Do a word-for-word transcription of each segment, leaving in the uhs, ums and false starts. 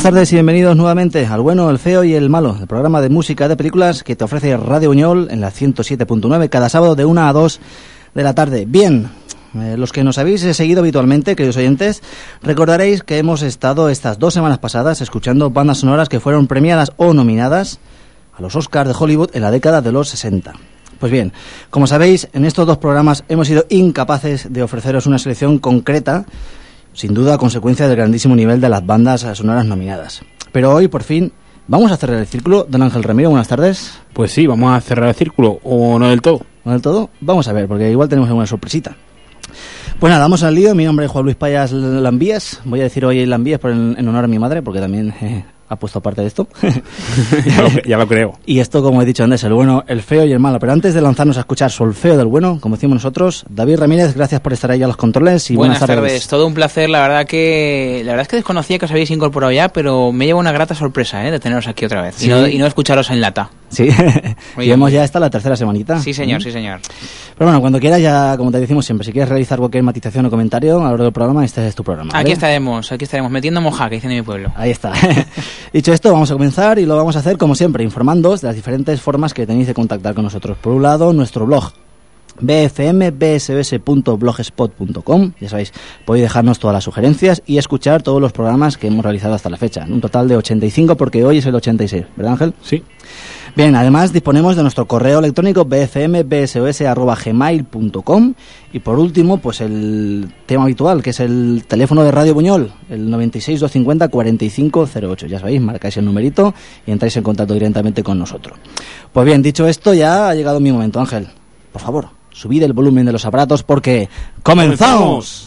tardes y bienvenidos nuevamente al bueno, el feo y el malo, el programa de música de películas que te ofrece Radio Buñol en la ciento siete punto nueve cada sábado de una a dos de la tarde. Bien, eh, los que nos habéis seguido habitualmente, queridos oyentes, recordaréis que hemos estado estas dos semanas pasadas escuchando bandas sonoras que fueron premiadas o nominadas a los Oscars de Hollywood en la década de los sesenta. Pues bien, como sabéis, en estos dos programas hemos sido incapaces de ofreceros una selección concreta, sin duda a consecuencia del grandísimo nivel de las bandas sonoras nominadas. Pero hoy, por fin, vamos a cerrar el círculo. Don Ángel Ramiro, buenas tardes. Pues sí, vamos a cerrar el círculo, o no del todo. ¿No del todo? Vamos a ver, porque igual tenemos alguna sorpresita. Pues nada, vamos al lío. Mi nombre es Juan Luis Payas Lambías. Voy a decir hoy Lambías por en, en honor a mi madre, porque también eh, ha puesto parte de esto. ya, lo, ya lo creo. Y esto, como he dicho antes, el bueno, el feo y el malo. Pero antes de lanzarnos a escuchar Solfeo del Bueno, como decimos nosotros, David Ramírez, gracias por estar ahí a los controles y buenas, buenas tardes. tardes. Todo un placer, la verdad que la verdad es que desconocía que os habéis incorporado ya, pero me lleva una grata sorpresa, ¿eh? De teneros aquí otra vez. Sí. Y, no, y no escucharos en lata. Sí, y hemos ya esta la tercera semanita. Sí, señor, ¿Mm? sí, señor. Pero bueno, cuando quieras, ya como te decimos siempre, si quieres realizar cualquier matización o comentario a lo largo del programa, este es tu programa, ¿vale? Aquí estaremos, aquí estaremos, metiendo moja, que dicen en mi pueblo. Ahí está. Dicho esto, vamos a comenzar y lo vamos a hacer, como siempre, informándoos de las diferentes formas que tenéis de contactar con nosotros. Por un lado, nuestro blog, b f m b s o s punto blogspot punto com. Ya sabéis, podéis dejarnos todas las sugerencias y escuchar todos los programas que hemos realizado hasta la fecha. Un total de ochenta y cinco, porque hoy es el ochenta y seis, ¿verdad, Ángel? Sí. Bien, además disponemos de nuestro correo electrónico b f m b s o s arroba gmail punto com y por último, pues el tema habitual, que es el teléfono de Radio Buñol, el noventa y seis, doscientos cincuenta, cuarenta y cinco cero ocho. Ya sabéis, marcáis el numerito y entráis en contacto directamente con nosotros. Pues bien, dicho esto, ya ha llegado mi momento, Ángel. Por favor, subid el volumen de los aparatos porque ¡comenzamos!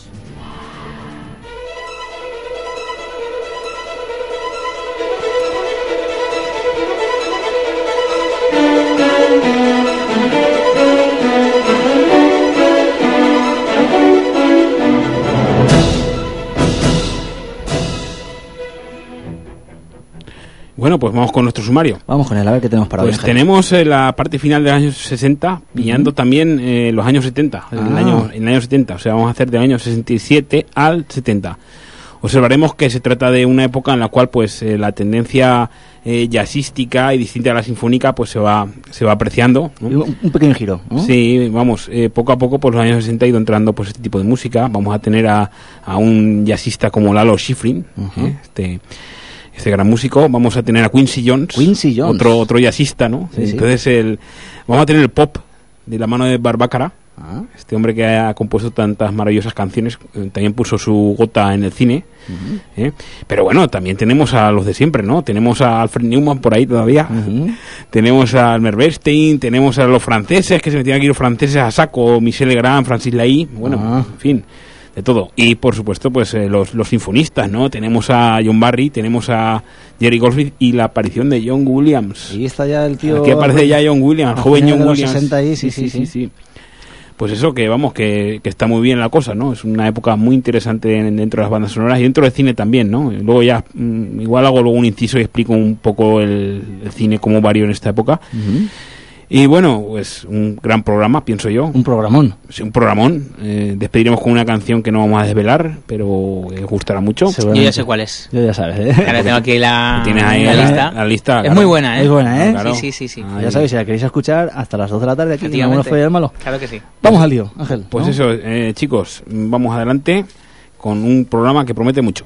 Bueno, pues vamos con nuestro sumario. Vamos con él, a ver qué tenemos para hoy. Pues tenemos eh, la parte final de los años sesenta, pillando uh-huh. también eh, los años setenta, ah. el, año, el año setenta. O sea, vamos a hacer del año sesenta y siete al setenta. Observaremos que se trata de una época en la cual pues eh, la tendencia eh, jazzística y distinta a la sinfónica pues se va se va apreciando, ¿no? Un, un pequeño giro, ¿no? Sí, vamos, eh, poco a poco por los años sesenta ha ido entrando pues este tipo de música. Vamos a tener a, a un jazzista como Lalo Schifrin, uh-huh. eh, este... este gran músico. Vamos a tener a Quincy Jones, Quincy Jones. otro otro jazzista, ¿no? Sí, Entonces sí. el vamos a tener el pop de la mano de Barbácara, ah. este hombre que ha compuesto tantas maravillosas canciones, eh, también puso su gota en el cine, uh-huh. ¿eh? Pero bueno, también tenemos a los de siempre, ¿no? Tenemos a Alfred Newman por ahí todavía, uh-huh. tenemos a Elmer Bernstein, tenemos a los franceses, que se metían aquí los franceses a saco, Michel Legrand, Francis Lai, bueno, uh-huh. en fin, de todo. Y por supuesto pues eh, los, los sinfonistas, ¿no? Tenemos a John Barry, tenemos a Jerry Goldsmith y la aparición de John Williams. Ahí está ya el tío. Aquí aparece ya John Williams, el joven John Williams. sesenta ahí, sí, sí, sí, sí, sí. Pues eso, que vamos, que, que está muy bien la cosa, ¿no? Es una época muy interesante dentro de las bandas sonoras y dentro del cine también, ¿no? Y luego ya, mmm, igual hago luego un inciso y explico un poco el, el cine cómo varió en esta época. Uh-huh. Y bueno, pues un gran programa, pienso yo. Un programón. Sí, un programón. Eh, despediremos con una canción que no vamos a desvelar, pero os gustará mucho. Yo ya sé cuál es. Yo ya sabes, ¿eh? Ahora tengo aquí la, Tienes ahí la, la lista. La lista es claro. muy buena, ¿eh? Es buena, ¿eh? Claro. Sí, sí, sí. sí. Ah, ya sabéis, si la queréis escuchar hasta las dos de la tarde aquí en el bueno, feo y el malo. Claro que sí. Vamos al lío, Ángel. Pues ¿no? eso, eh, chicos, vamos adelante con un programa que promete mucho.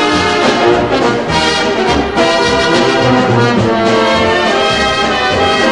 Thank you.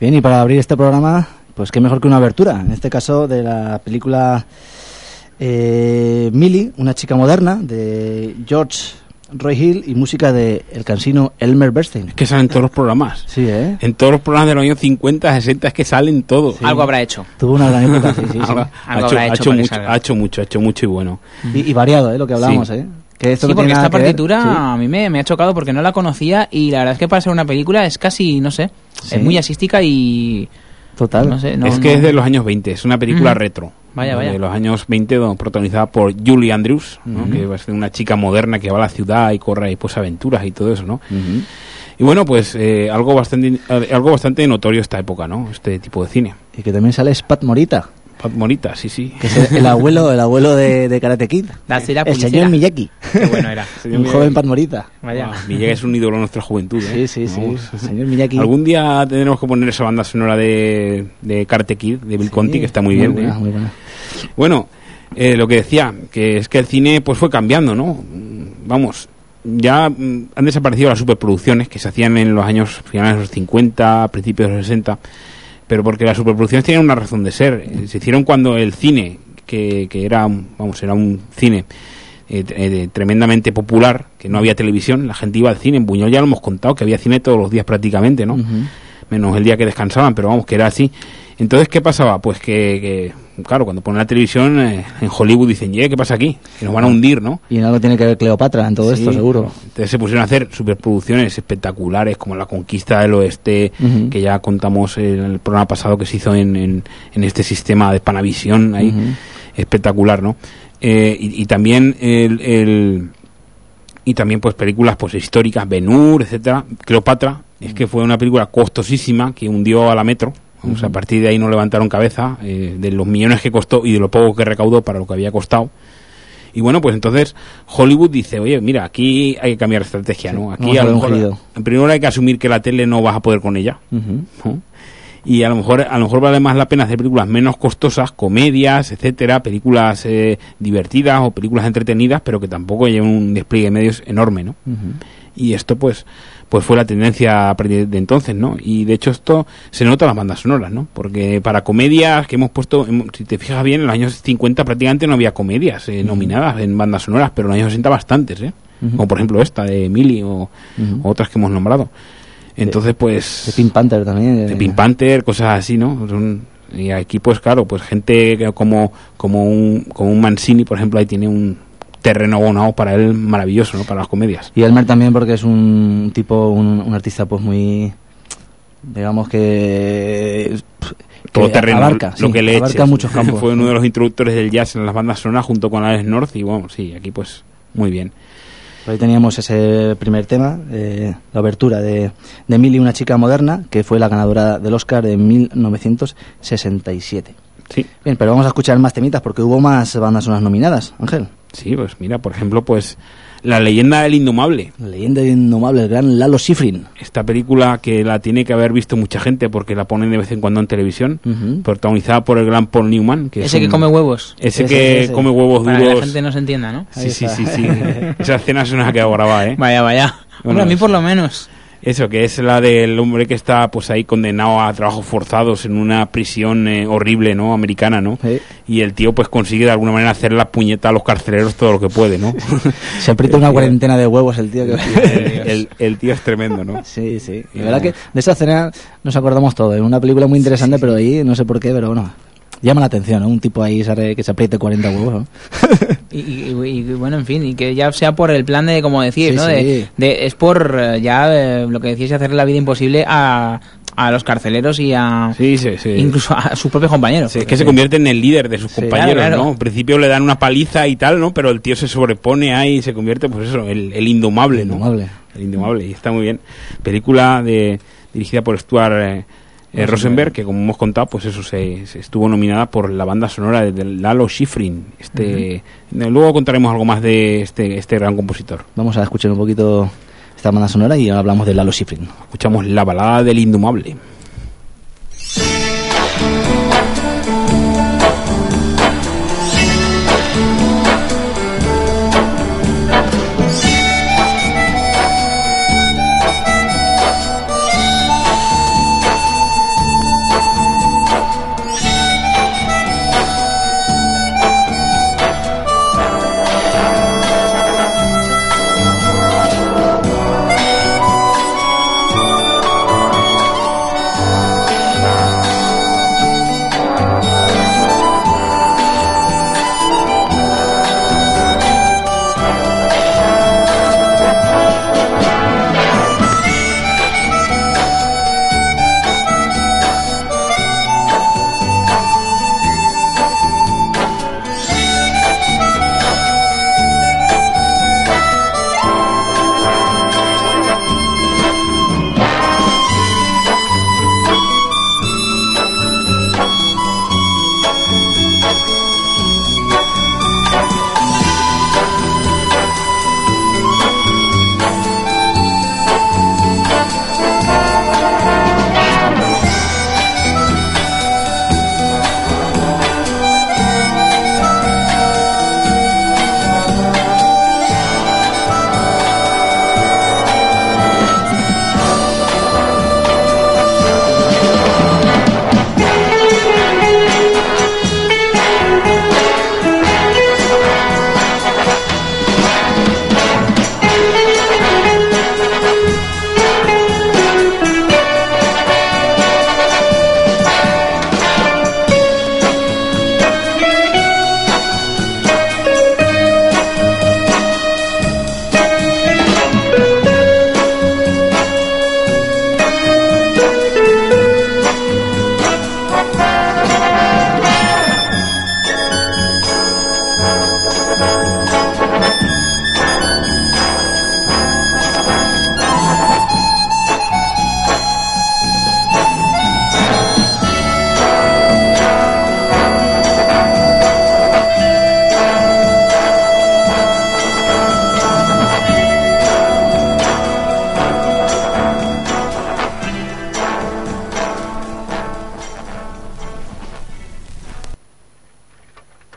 Bien, y para abrir este programa, pues qué mejor que una abertura, en este caso de la película eh, Millie, una chica moderna, de George Roy Hill, y música de el cansino Elmer Bernstein. Es que salen todos los programas. Sí, ¿eh? En todos los programas de los años cincuenta, sesenta es que salen todos. Sí. Algo habrá hecho. Tuvo una gran época, sí, sí. sí. Algo, ha, hecho, hecho, ha, hecho mucho, ha hecho mucho, ha hecho mucho y bueno. Y, y variado, ¿eh? Lo que hablábamos, sí. ¿eh? Que esto sí, no porque tiene esta nada que partitura ver, ¿sí? a mí me, me ha chocado porque no la conocía y la verdad es que para ser una película es casi, no sé, ¿Sí? es muy asística y... Total. No sé, no, es que no... es de los años veinte, es una película Mm. retro. Vaya, vaya. De los años veinte, protagonizada por Julie Andrews, ¿no? Uh-huh. Que va a ser una chica moderna que va a la ciudad y corre ahí, pues aventuras y todo eso, ¿no? Uh-huh. Y bueno, pues eh, algo bastante algo bastante notorio esta época, ¿no? Este tipo de cine. Y que también sale Pat Morita. Pat Morita, sí, sí. Que es el, el abuelo, el abuelo de, de Karate Kid. La el pulicera. señor Miyagi. Qué bueno era. Un joven Pat Morita. Vaya. Wow, Miyagi es un ídolo de nuestra juventud, ¿eh? Sí, sí, sí. Vamos. El señor Miyagi. Algún día tendremos que poner esa banda sonora de, de Karate Kid, de Bill Sí, Conti, que está muy, muy bien. buena, ¿eh? muy buena. Bueno, eh, lo que decía, que es que el cine pues fue cambiando, ¿no? Vamos, ya mm, han desaparecido las superproducciones que se hacían en los años finales de los cincuenta, principios de los sesenta, pero porque las superproducciones tenían una razón de ser. Eh, se hicieron cuando el cine, que, que era, vamos, era un cine eh, eh, tremendamente popular, que no había televisión, la gente iba al cine. En Buñol ya lo hemos contado, que había cine todos los días prácticamente, ¿no? Uh-huh. Menos el día que descansaban, pero vamos, que era así. Entonces, ¿qué pasaba? Pues que, que claro, cuando ponen la televisión eh, en Hollywood dicen, ¿qué pasa aquí? Que nos van a hundir, ¿no? Y en algo tiene que ver Cleopatra en todo Sí, esto, seguro. Entonces se pusieron a hacer superproducciones espectaculares como La Conquista del Oeste, Uh-huh. que ya contamos en el programa pasado que se hizo en, en, en este sistema de Panavisión ahí, Uh-huh. espectacular, ¿no? Eh, y, y también el, el y también pues películas pues históricas, Ben-Hur, etcétera. Cleopatra, uh-huh. es que fue una película costosísima que hundió a la Metro. Vamos, uh-huh. A partir de ahí no levantaron cabeza, eh, de los millones que costó y de lo poco que recaudó para lo que había costado. Y bueno, pues entonces Hollywood dice, oye, mira, aquí hay que cambiar de estrategia, sí, ¿no? Aquí a lo mejor, en primer lugar hay que asumir que la tele no vas a poder con ella, Uh-huh. ¿no? Y a lo mejor a lo mejor vale más la pena hacer películas menos costosas, comedias, etcétera, películas eh, divertidas o películas entretenidas, pero que tampoco lleven un despliegue de medios enorme, ¿no? Uh-huh. Y esto pues pues fue la tendencia a partir de entonces, ¿no? Y de hecho esto se nota en las bandas sonoras, ¿no? Porque para comedias que hemos puesto, si te fijas bien, en los años cincuenta prácticamente no había comedias eh, nominadas en bandas sonoras, pero en los años sesenta bastantes, ¿eh? Uh-huh. Como por ejemplo esta de Millie o, uh-huh. o otras que hemos nombrado. Entonces pues... De Pink Panther también. De Pink Panther, cosas así, ¿no? Son, y aquí pues claro, pues gente como, como, un, como un Mancini, por ejemplo, ahí tiene un terreno abonado para él maravilloso, ¿no? Para las comedias. Y Elmer también porque es un tipo, un, un artista pues muy, digamos que, que todo terreno, abarca, lo sí, que le abarca eches. muchos campos. Fue uno de los introductores del jazz en las bandas sonoras junto con Alex North y bueno, sí, aquí pues muy bien. Por ahí teníamos ese primer tema, eh, la abertura de, de Millie, una chica moderna, que fue la ganadora del Oscar en mil novecientos sesenta y siete. Sí. Bien, pero vamos a escuchar más temitas porque hubo más bandas sonoras nominadas, Ángel. Sí, pues mira, por ejemplo, pues La leyenda del indomable. La leyenda del indomable, el gran Lalo Schifrin. Esta película que la tiene que haber visto mucha gente porque la ponen de vez en cuando en televisión, uh-huh. protagonizada por el gran Paul Newman. Que ese es un, que come huevos. Ese, ese que ese. come huevos Para duros. que la gente no se entienda, ¿no? Sí, sí, sí, sí. Esa escena se nos ha quedado grabada, ¿eh? Vaya, vaya. Bueno, Hombre, a mí por lo menos. Eso, que es la del hombre que está pues ahí condenado a trabajos forzados en una prisión eh, horrible, ¿no? Americana, ¿no? Sí. Y el tío pues consigue de alguna manera hacer la puñeta a los carceleros todo lo que puede, ¿no? Se aprieta una cuarentena de huevos el tío. Que... el, el, el tío es tremendo, ¿no? Sí, sí. Y la verdad que de esa escena nos acordamos todos. Es una película muy interesante, sí, sí. pero ahí no sé por qué, pero bueno... Llama la atención, ¿no? Un tipo ahí que se apriete cuarenta huevos, ¿no? y, y, y bueno, en fin, y que ya sea por el plan de, como decís, sí, ¿no? Sí. De, de, es por ya eh, lo que decís, hacerle la vida imposible a, a los carceleros y a... Sí, sí, sí. Incluso a sus propios compañeros. Sí, es que se convierte en el líder de sus sí, compañeros, claro, claro. ¿no? En principio le dan una paliza y tal, ¿no? Pero el tío se sobrepone ahí y se convierte, pues eso, el, el indomable, el ¿no? Indomable. El indomable, y está muy bien. Película de dirigida por Stuart... Eh, Eh, Rosenberg, que como hemos contado, pues eso se, se estuvo nominada por la banda sonora de, de Lalo Schifrin. Este, uh-huh. Luego contaremos algo más de este, este gran compositor. Vamos a escuchar un poquito esta banda sonora y hablamos de Lalo Schifrin. Escuchamos la balada del indomable.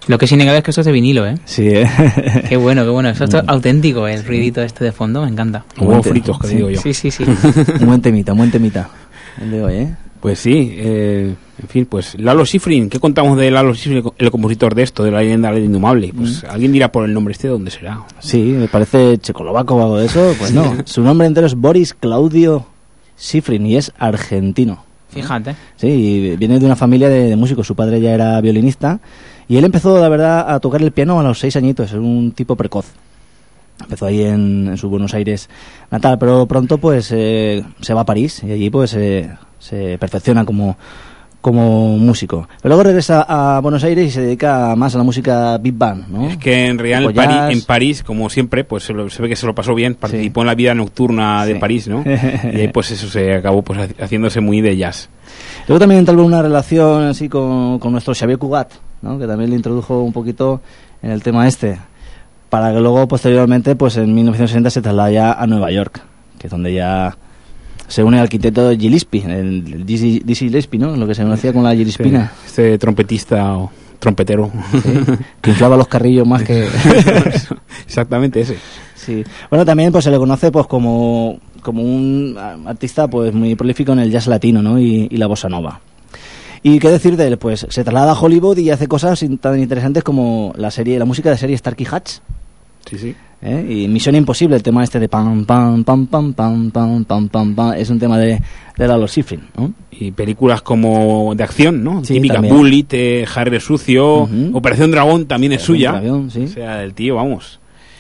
Lo que es innegable es que esto es de vinilo, ¿eh? Sí, ¿eh? Qué bueno, qué bueno. Esto es auténtico, el ruidito este de fondo, me encanta. Huevos fritos, que sí, digo yo. Sí, sí, sí. Un buen temita, un buen temita. El de hoy, ¿eh? Pues sí, eh, en fin, pues Lalo Schifrin, ¿qué contamos de Lalo Schifrin, el compositor de esto, de la leyenda del indomable? Pues mm. alguien dirá por el nombre este, ¿dónde será? Sí, me parece checoslovaco o algo de eso, pues no. Su nombre entero es Boris Claudio Schifrin y es argentino. Fíjate. Sí, y viene de una familia de, de músicos, su padre ya era violinista y él empezó, la verdad, a tocar el piano a los seis añitos, es un tipo precoz. Empezó ahí en, en su Buenos Aires natal, pero pronto pues eh, se va a París y allí pues eh, se perfecciona como, como músico. Pero luego regresa a Buenos Aires y se dedica más a la música big band, ¿no? Es que en realidad en París, en París, como siempre, pues se, lo, se ve que se lo pasó bien, participó sí. en la vida nocturna de sí. París, ¿no? Y ahí pues eso se acabó pues haciéndose muy de jazz. Luego también entabló una relación así con, con nuestro Xavier Cugat, ¿no? Que también le introdujo un poquito en el tema este, para que luego posteriormente pues en mil novecientos sesenta se traslada a Nueva York, que es donde ya se une al quinteto Gillespie, el Dizzy Gillespie, ¿no? Lo que se conocía con la Gillespina. Este, este trompetista o trompetero. Sí, que inflaba los carrillos más que... Exactamente ese. Sí. Bueno, también pues se le conoce pues como, como un artista pues muy prolífico en el jazz latino, ¿no? Y, y la bossa nova. Y qué decir de él, pues se traslada a Hollywood y hace cosas tan interesantes como la serie, la música de serie Starkey Hatch. Sí, sí. ¿Eh? Y Misión Imposible, el tema este de pam pam pam pam pam pam pam pam pam, es un tema de, de Lalo Schifrin, ¿no? Y películas como de acción, ¿no? Sí, típica Bullet, eh, Harry el Sucio, uh-huh. Operación Dragón también es Operación suya. Dragón, sí. O sea, el tío, vamos.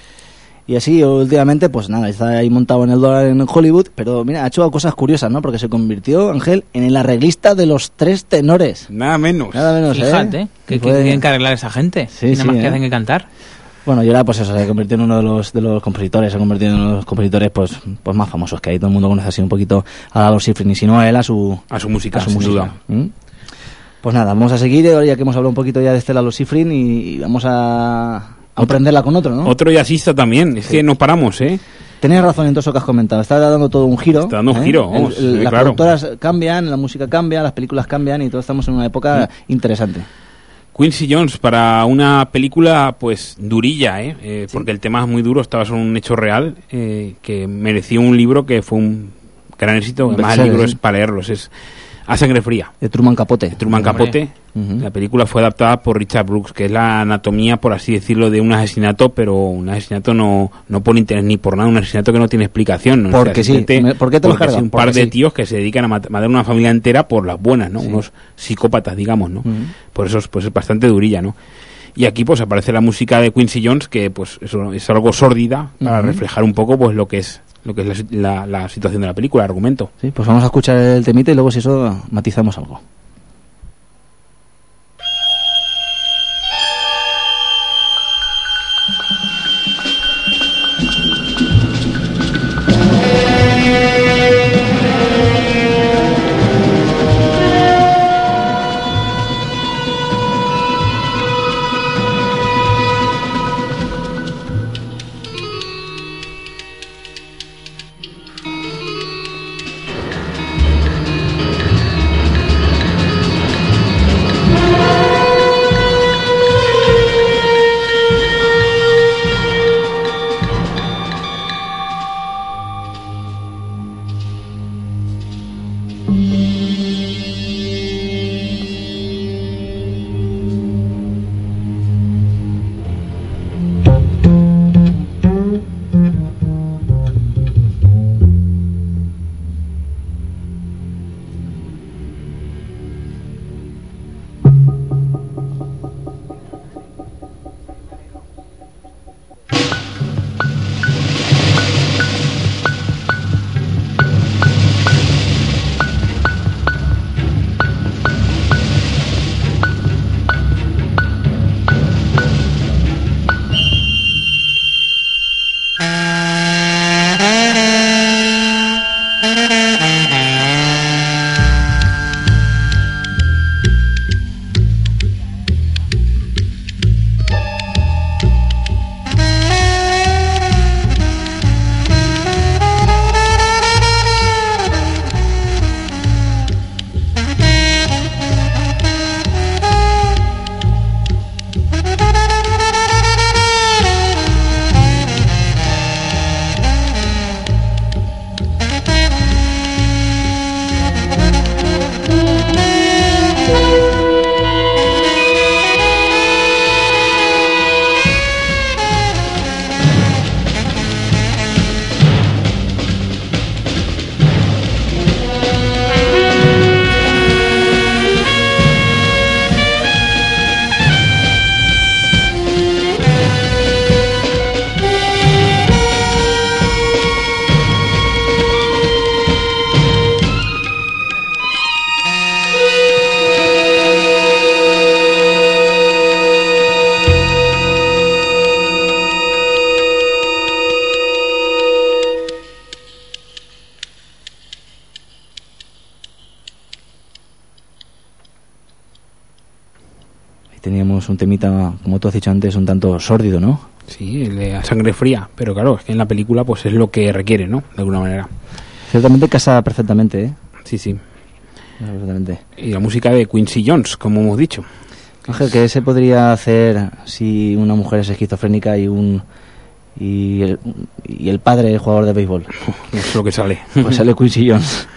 Y así, últimamente, pues nada, está ahí montado en el dólar en Hollywood, pero mira, ha hecho cosas curiosas, ¿no? Porque se convirtió, Ángel, en el arreglista de los tres tenores. Nada menos. Nada menos, Fíjate, ¿eh? que, que tienen que arreglar a esa gente. Sí, nada sí, más ¿eh? que hacen que cantar. Bueno, y ahora pues eso, se convirtió en uno de los de los compositores, se ha convertido en uno de los compositores pues pues más famosos que hay. Todo el mundo conoce así un poquito a Lalo Schifrin, y si no a él, a su, a su música, a su sin música. duda. ¿Mm? Pues nada, vamos a seguir, ya que hemos hablado un poquito ya de este Lalo Schifrin, y, y vamos a, a aprenderla con otro, ¿no? Otro jazzista también, es sí. que no paramos, ¿eh? Tenías razón en todo eso que has comentado, está dando todo un giro. Está dando un ¿eh? giro, vamos, el, el, sí, Las claro. productoras cambian, la música cambia, las películas cambian y todos estamos en una época sí. interesante. Quincy Jones, para una película pues durilla, ¿eh? eh sí. porque el tema es muy duro, estaba sobre un hecho real, eh, que mereció un libro que fue un gran éxito, además el libro sí. es para leerlos, es A Sangre Fría. De Truman Capote. De Truman Capote. Uh-huh. La película fue adaptada por Richard Brooks, que es la anatomía, por así decirlo, de un asesinato, pero un asesinato no, no por interés ni por nada, un asesinato que no tiene explicación. ¿no? Porque sí. ¿Por qué te lo cargas? Un par de sí. tíos que se dedican a mat- matar a una familia entera por las buenas, ¿no? Sí. Unos psicópatas, digamos, ¿no? Uh-huh. Por eso es, pues, es bastante durilla, ¿no? Y aquí pues aparece la música de Quincy Jones, que pues eso es algo sórdida para uh-huh. reflejar un poco pues lo que es lo que es la, la, la situación de la película, el argumento. Sí, pues vamos a escuchar el temita y luego si eso matizamos algo. teníamos un temita, como tú has dicho antes, un tanto sórdido, ¿no? Sí, el de sangre fría, pero claro, es que en la película pues es lo que requiere, ¿no? De alguna manera. Ciertamente casa perfectamente, ¿eh? Sí, sí. Perfectamente. Y la música de Quincy Jones, como hemos dicho. Ángel, ¿qué se podría hacer si una mujer es esquizofrénica y un y el, y el padre es jugador de béisbol? Es lo que sale. Pues sale Quincy Jones,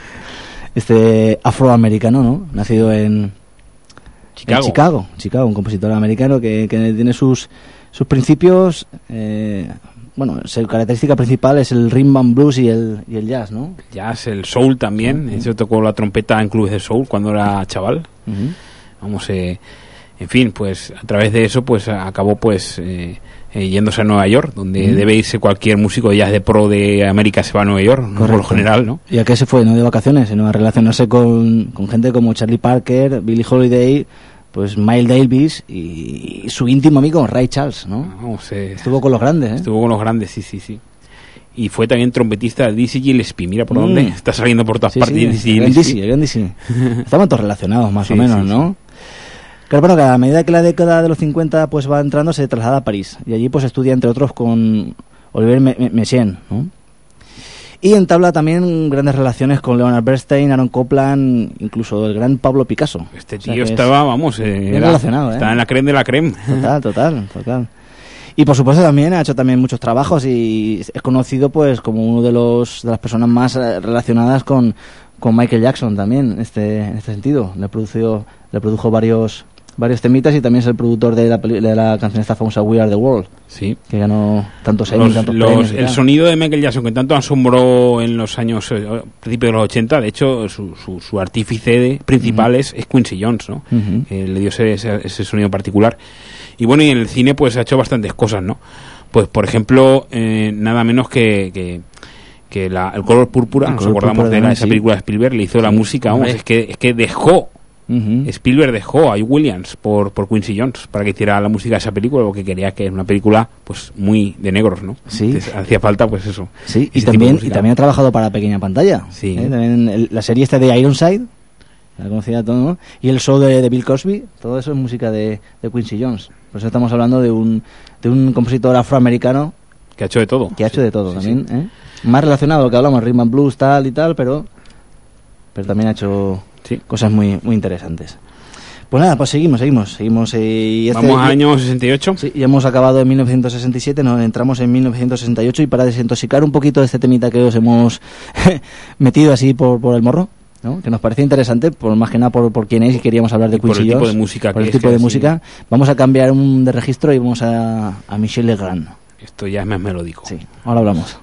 este afroamericano, ¿no? Nacido en Chicago. En Chicago, Chicago, un compositor americano que, que tiene sus sus principios. Eh, bueno, su característica principal es el rhythm and blues y el y el jazz, ¿no? Jazz, el soul también. Uh-huh. Eso tocó la trompeta en clubes de soul cuando era chaval. Uh-huh. Vamos, eh, en fin, pues a través de eso, pues acabó pues eh, eh, yéndose a Nueva York, donde uh-huh. debe irse cualquier músico de jazz de pro de América, se va a Nueva York, ¿no? Por lo general, ¿no? ¿Y a qué se fue? ¿No? De vacaciones, sino a relacionarse con, con gente como Charlie Parker, Billie Holiday, pues Miles Davis y, y su íntimo amigo Ray Charles, ¿no? Vamos, eh, estuvo con los grandes, ¿eh? Estuvo con los grandes, sí, sí, sí. Y fue también trompetista de Dizzy Gillespie. Mira por mm. dónde está saliendo por todas sí, partes. Sí, Dizzy el Dizzy, el Dizzy. Estaban todos relacionados, más sí, o menos, sí, ¿no? Sí. Claro, bueno, que a medida que la década de los cincuenta pues va entrando, se traslada a París. Y allí pues estudia, entre otros, con Olivier Messiaen, ¿no? Y entabla también grandes relaciones con Leonard Bernstein, Aaron Copland, incluso el gran Pablo Picasso. Este tío o sea, estaba, vamos, eh, era, relacionado, ¿eh? Estaba en la creme de la creme. Total, total, total. Y por supuesto también ha hecho también muchos trabajos y es conocido pues como uno de los de las personas más relacionadas con, con Michael Jackson también, este, en este sentido. Le produjo, le produjo varios varios temitas y también es el productor de la, de la canción esta famosa We Are The World, sí, que ganó tantos Emmy, tantos los, premios. El sonido de Michael Jackson que tanto asombró en los años, eh, principios de los ochenta, de hecho su, su, su artífice de, principal uh-huh. es, es Quincy Jones, ¿no? Uh-huh. Eh, le dio ese, ese, ese sonido particular. Y bueno, y en el cine pues ha hecho bastantes cosas, ¿no? Pues por ejemplo, eh, nada menos que... que que la, el color púrpura, el nos color acordamos púrpura de, de la, esa sí. película de Spielberg, le hizo la música, vamos, es que, es que dejó Uh-huh. Spielberg dejó a Williams por, por Quincy Jones para que hiciera la música de esa película, porque quería que era una película pues muy de negros, ¿no? Sí. Entonces, hacía falta pues eso. Sí, y también, y también ha trabajado para pequeña pantalla. Sí. ¿Eh? También el, la serie esta de Ironside, la conocida todo, ¿no? Y el show de, de Bill Cosby, todo eso es música de, de Quincy Jones. Por eso estamos hablando de un, de un compositor afroamericano que ha hecho de todo. Que ha hecho de todo sí, también, sí. ¿eh? Más relacionado a lo que hablamos, rhythm and blues, tal y tal, pero, pero también ha hecho sí. cosas muy, muy interesantes. Pues nada, pues seguimos, seguimos, seguimos. Eh, y este, Vamos al año sesenta y ocho. Sí, ya hemos acabado en mil novecientos sesenta y siete, nos entramos en mil novecientos sesenta y ocho y para desintoxicar un poquito de este temita que os hemos metido así por, por el morro, ¿no? Que nos parecía interesante, por más que nada por, por quién es y queríamos hablar de Quincy Jones. Por el tipo de música. Por que el tipo es, de sí. música. Vamos a cambiar un de registro y vamos a, a Michel Legrand. Esto ya es más melódico. Sí, ahora hablamos.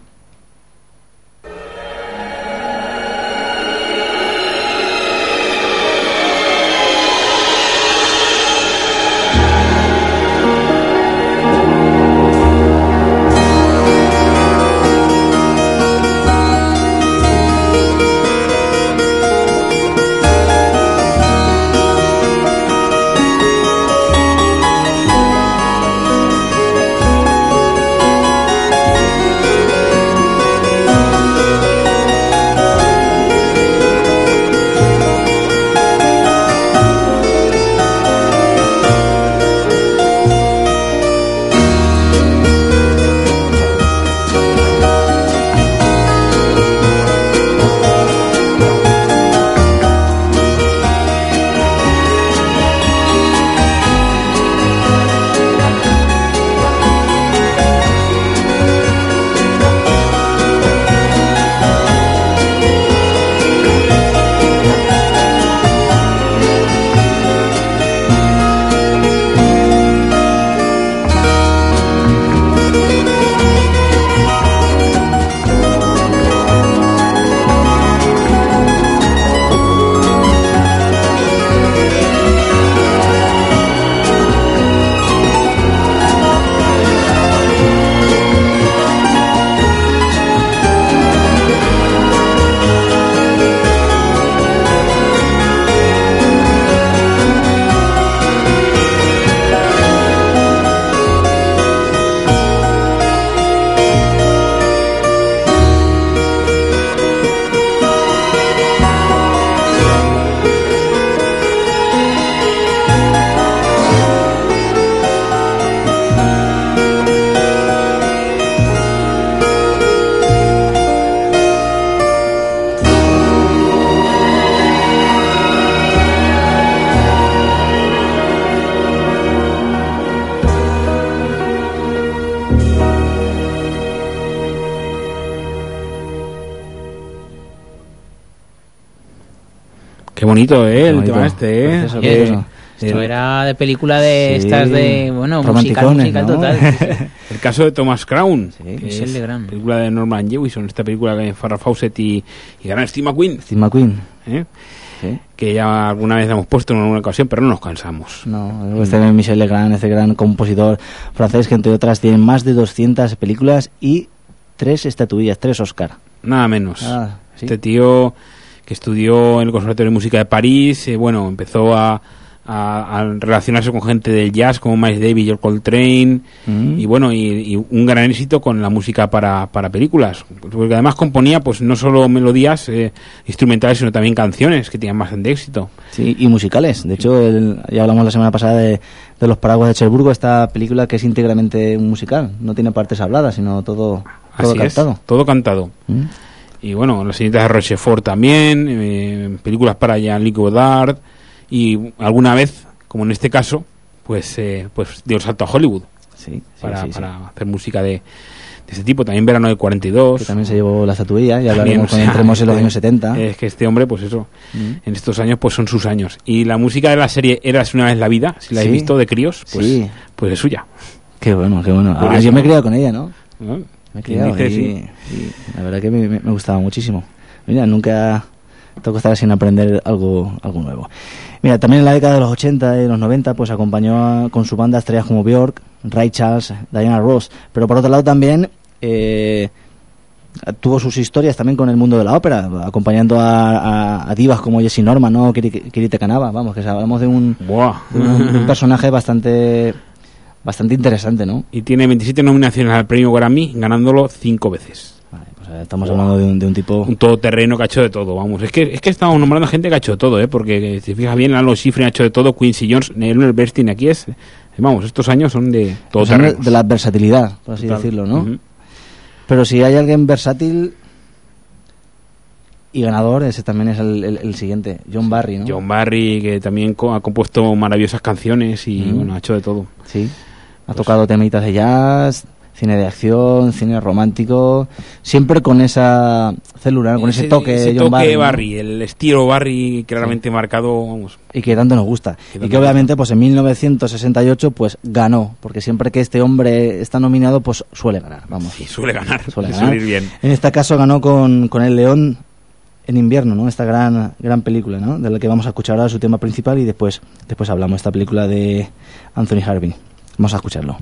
bonito, ¿eh? Qué El bonito. tema este, ¿eh? Precioso, Que- precioso. Esto era de película de Sí. estas de, bueno, musical, Romanticones, musical ¿no? total. Sí, sí. El caso de Thomas Crown, Sí. que Michel es Legrand. película de Norman Jewison, esta película de Farrah Fawcett y, y gran Steve McQueen, Steve McQueen. ¿eh? Sí. Que ya alguna vez la hemos puesto en alguna ocasión, pero no nos cansamos. No, este Michel Legrand, este gran compositor francés que entre otras tiene más de doscientas películas y tres estatuillas, tres Oscar. Nada menos. Ah, ¿sí? Este tío que estudió en el Conservatorio de Música de París, eh, bueno, empezó a, a, a relacionarse con gente del jazz como Miles Davis, George Coltrane, Mm. y bueno, y, y un gran éxito con la música para, para películas, porque además componía pues no solo melodías eh, instrumentales, sino también canciones que tenían bastante éxito. Sí, y musicales. De hecho, el- ya hablamos la semana pasada de, de Los Paraguas de Cherburgo, esta película que es íntegramente un musical. No tiene partes habladas, sino todo, todo Así cantado. es, todo cantado. Mm. Y bueno, las señoritas de Rochefort también, eh, películas para Jean-Luc Godard, y alguna vez, como en este caso, pues eh, pues dio el salto a Hollywood Sí, sí, para, sí, sí. para hacer música de, de este tipo. También Verano de cuarenta y dos. Que también se llevó la estatuilla, ya También, hablaremos o cuando sea, entremos en los este- años setenta. Es que este hombre, pues eso, Mm. en estos años, pues son sus años. Y la música de la serie Eras una vez la vida, si la Sí. habéis visto de críos, pues, Sí. pues es suya. Qué bueno, qué bueno. Ah, Curioso, yo me he ¿no? criado con ella, ¿no? ¿No? Me he criado Dice, y, sí. y la verdad que me, me- me gustaba muchísimo. Mira, nunca tengo que estar sin aprender algo, algo nuevo. Mira, también en la década de los ochenta y los noventa, pues acompañó a- con su banda estrellas como Björk, Ray Charles, Diana Ross, pero por otro lado también eh, tuvo sus historias también con el mundo de la ópera, acompañando a, a- a divas como Jessie Norman, ¿no? Kiri, Kirite Kanaba, vamos, que hablamos de un, Buah. de un, de un personaje bastante bastante interesante, ¿no? Y tiene veintisiete nominaciones al premio Grammy, ganándolo cinco veces. Vale, pues eh, estamos hablando de un, de un tipo... Un todoterreno que ha hecho de todo, vamos. Es que es que estamos nombrando a gente que ha hecho de todo, ¿eh? Porque si te fijas bien, Lalo Schifrin ha hecho de todo, Quincy Jones, Leonard Bernstein, aquí es... Vamos, estos años son de Pues todoterreno. de la versatilidad, por así decirlo, ¿no? Pero si hay alguien versátil y ganador, ese también es el, el- el siguiente, John Barry, ¿no? John Barry, que también co- ha compuesto maravillosas canciones y, Mm. bueno, ha hecho de todo. Sí. Ha tocado temitas de jazz, cine de acción, cine romántico, siempre con esa célula, con ese, toque ese de John toque Barry, ¿no? Barry, el estilo Barry claramente marcado, vamos. Y que tanto nos gusta. Que Y tanto que obviamente pues en mil novecientos sesenta y ocho pues ganó, porque siempre que este hombre está nominado pues suele ganar, vamos. Y suele ganar, Suele suele, ganar. ir bien. En este caso ganó con, con El León en invierno, ¿no? Esta gran gran película, ¿no? De la que vamos a escuchar ahora su tema principal y después después hablamos de esta película de Anthony Harvey. Vamos a escucharlo.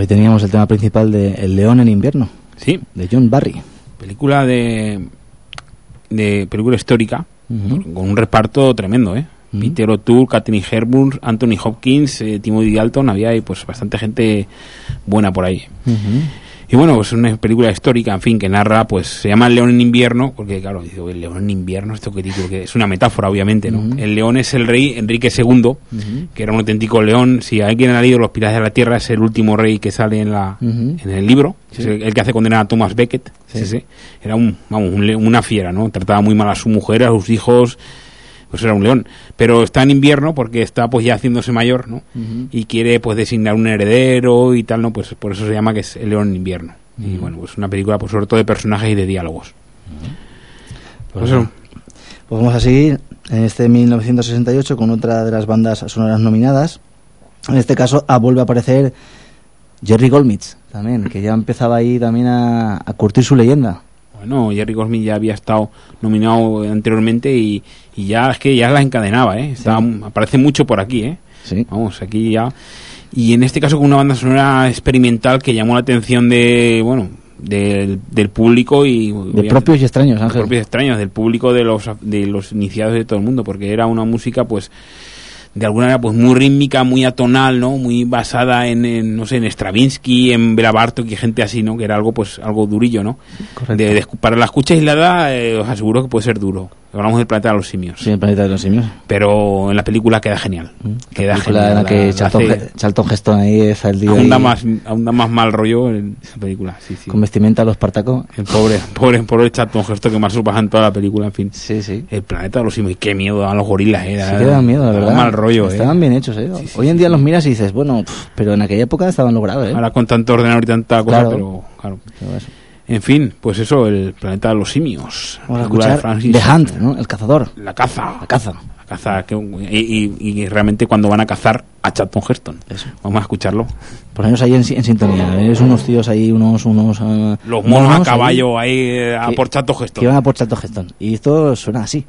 ahí teníamos el tema principal de El león en invierno. Sí. De John Barry. Película de... de película histórica, uh-huh. con un reparto tremendo, ¿eh? Uh-huh. Peter O'Toole, Katharine Hepburn, Anthony Hopkins, eh, Timothy Dalton, había ahí pues bastante gente buena por ahí. Uh-huh. Y bueno, pues es una película histórica, en fin, que narra, pues se llama El león en invierno, porque claro, digo, el león en invierno, esto que digo, que es una metáfora, obviamente, ¿no? Uh-huh. El león es el rey Enrique segundo, uh-huh. que era un auténtico león. Si alguien ha leído Los Piratas de la Tierra, es el último rey que sale en la uh-huh. en el libro, sí. Es el, el que hace condenar a Thomas Becket, sí. Sí, sí. Era un, vamos, un, una fiera, ¿no? Trataba muy mal a su mujer, a sus hijos, pues era un león. Pero está en invierno porque está pues ya haciéndose mayor, ¿no? Uh-huh. Y quiere pues designar un heredero y tal, ¿no? Pues por eso se llama que es El león en invierno. Y bueno, pues una película pues sobre todo de personajes y de diálogos. Pues, pues, pues vamos a seguir en este mil novecientos sesenta y ocho con otra de las bandas sonoras nominadas. En este caso a, vuelve a aparecer Jerry Goldsmith también, que ya empezaba ahí también a, a curtir su leyenda. Bueno, Jerry Goldsmith ya había estado nominado anteriormente y, y ya es que ya la encadenaba, ¿eh? Estaba, sí. Aparece mucho por aquí, ¿eh? Sí. Vamos, aquí ya... Y en este caso con una banda sonora experimental que llamó la atención de, bueno, del, del público y... De propios y extraños, Ángel. De propios y extraños, del público, de los de los iniciados de todo el mundo, porque era una música, pues, de alguna manera, pues, muy rítmica, muy atonal, ¿no? Muy basada en, en no sé, en Stravinsky, en Bela Bartók y gente así, ¿no? Que era algo, pues, algo durillo, ¿no? Correcto. De, de, para la escucha aislada, eh, os aseguro que puede ser duro. Hablamos del Planeta de los Simios. Sí, el Planeta de los Simios. Pero en la película queda genial. ¿Mm? Queda la película genial. En la que Charlton, hace... Charlton Heston ahí es el día. Aún da, ahí... más, aún da más mal rollo en esa película. Sí, sí. Con vestimenta a los Espartaco. El pobre, pobre, pobre Charlton Heston que más surpaja en toda la película, en fin. Sí, sí. El Planeta de los Simios. Y qué miedo a los gorilas, eh. Sí que dan miedo, la verdad. Mal rollo, eh. Estaban bien hechos, eh. Sí, sí, Hoy en día sí. los miras y dices, bueno, pff, pero en aquella época estaban logrados, eh. Ahora con tanto ordenador y tanta cosa, claro. pero claro. Pero eso. En fin, pues eso, el Planeta de los Simios. Vamos a escuchar The Hunt, ¿no? El cazador. La caza. La caza. La caza. Que, y, y, y realmente cuando van a cazar a Charlton Heston. Eso. Vamos a escucharlo. Ponernos ahí en, en sintonía. Es unos tíos ahí, unos... unos uh, Los monos, monos a caballo ahí, ahí a que, por Charlton Heston. Que van a por Charlton Heston. Y esto suena así.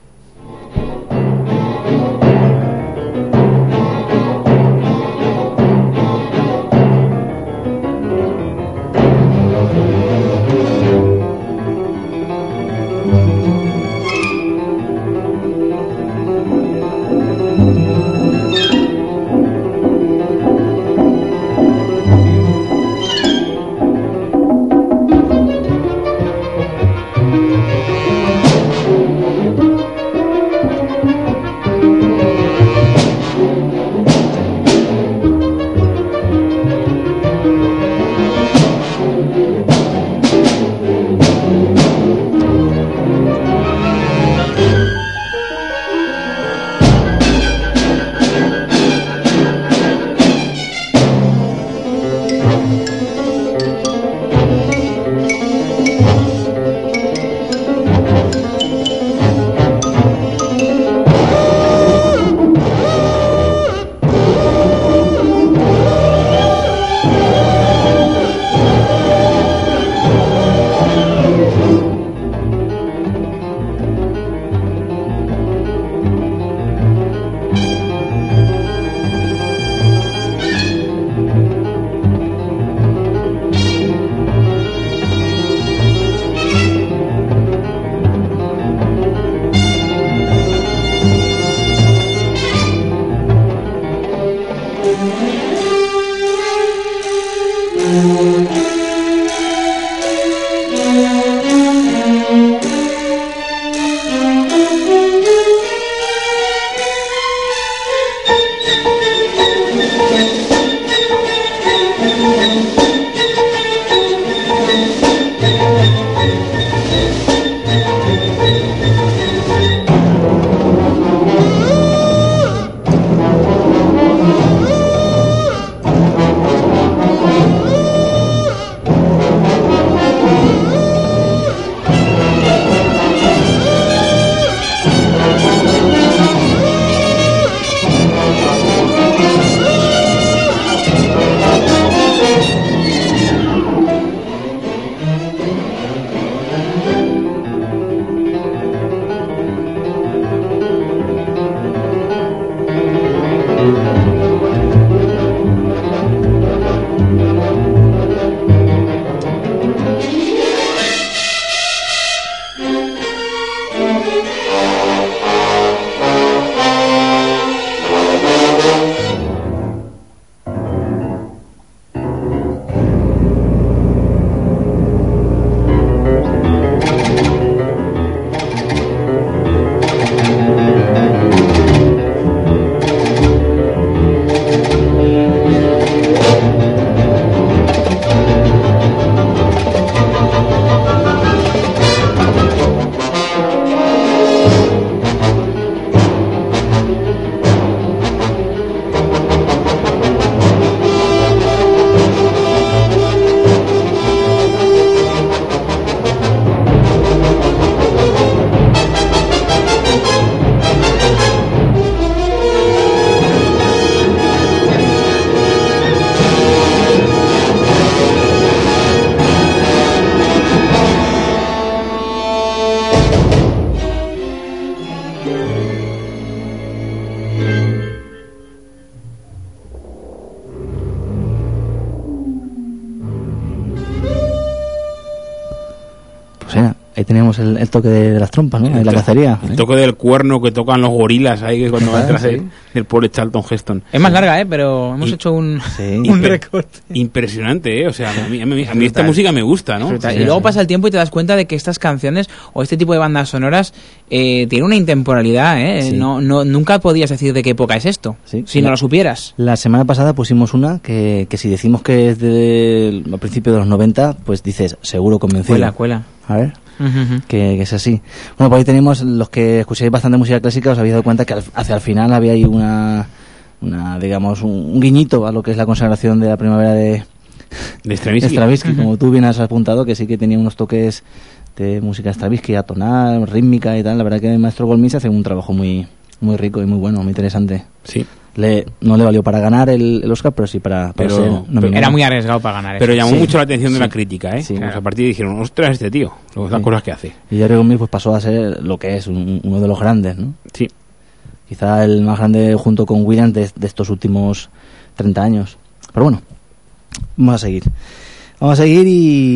Ahí teníamos el, el toque de, de las trompas, ¿no? De la cacería. El ¿eh? toque del cuerno que tocan los gorilas ahí cuando va detrás sí. del, del pobre Charlton Heston. Es más larga, ¿eh? Pero hemos Y- hecho un, Sí. un Imper- recorte. Impresionante, ¿eh? O sea, a mí, a mí, a mí esta Brutal. música me gusta, ¿no? Brutal. Sí, y luego sí. pasa el tiempo y te das cuenta de que estas canciones o este tipo de bandas sonoras eh, tienen una intemporalidad, ¿eh? Sí. No, no, nunca podías decir de qué época es esto, Sí. si La- no lo supieras. La semana pasada pusimos una que, que si decimos que es de a principios de los noventa, pues dices, seguro convencido. Cuela, cuela. A ver, Ujú, ujú. que, que es así. Bueno, por ahí tenemos, los que escucháis bastante música clásica, os habéis dado cuenta que al- hacia el final había ahí una, una digamos, un, un guiñito a lo que es la consagración de la primavera de, De Stravinsky. de Stravinsky, como tú bien has apuntado, que sí que tenía unos toques de música Stravinsky, atonal, rítmica y tal. La verdad que el maestro Golmís hace un trabajo muy muy rico y muy bueno, muy interesante. Sí. Le, no le valió para ganar el, el Oscar, pero sí para, para Pero- ser nominado. Era muy arriesgado para ganar Pero eso. llamó Sí, mucho la atención de sí. la crítica, ¿eh? Sí. Pues a partir de dijeron, ostras, este tío, las Sí. cosas que hace. Y Jerry Golmís pues pasó a ser lo que es, un- uno de los grandes, ¿no? Sí. Quizá el más grande junto con Williams de, de estos últimos treinta años. Pero bueno, vamos a seguir. Vamos a seguir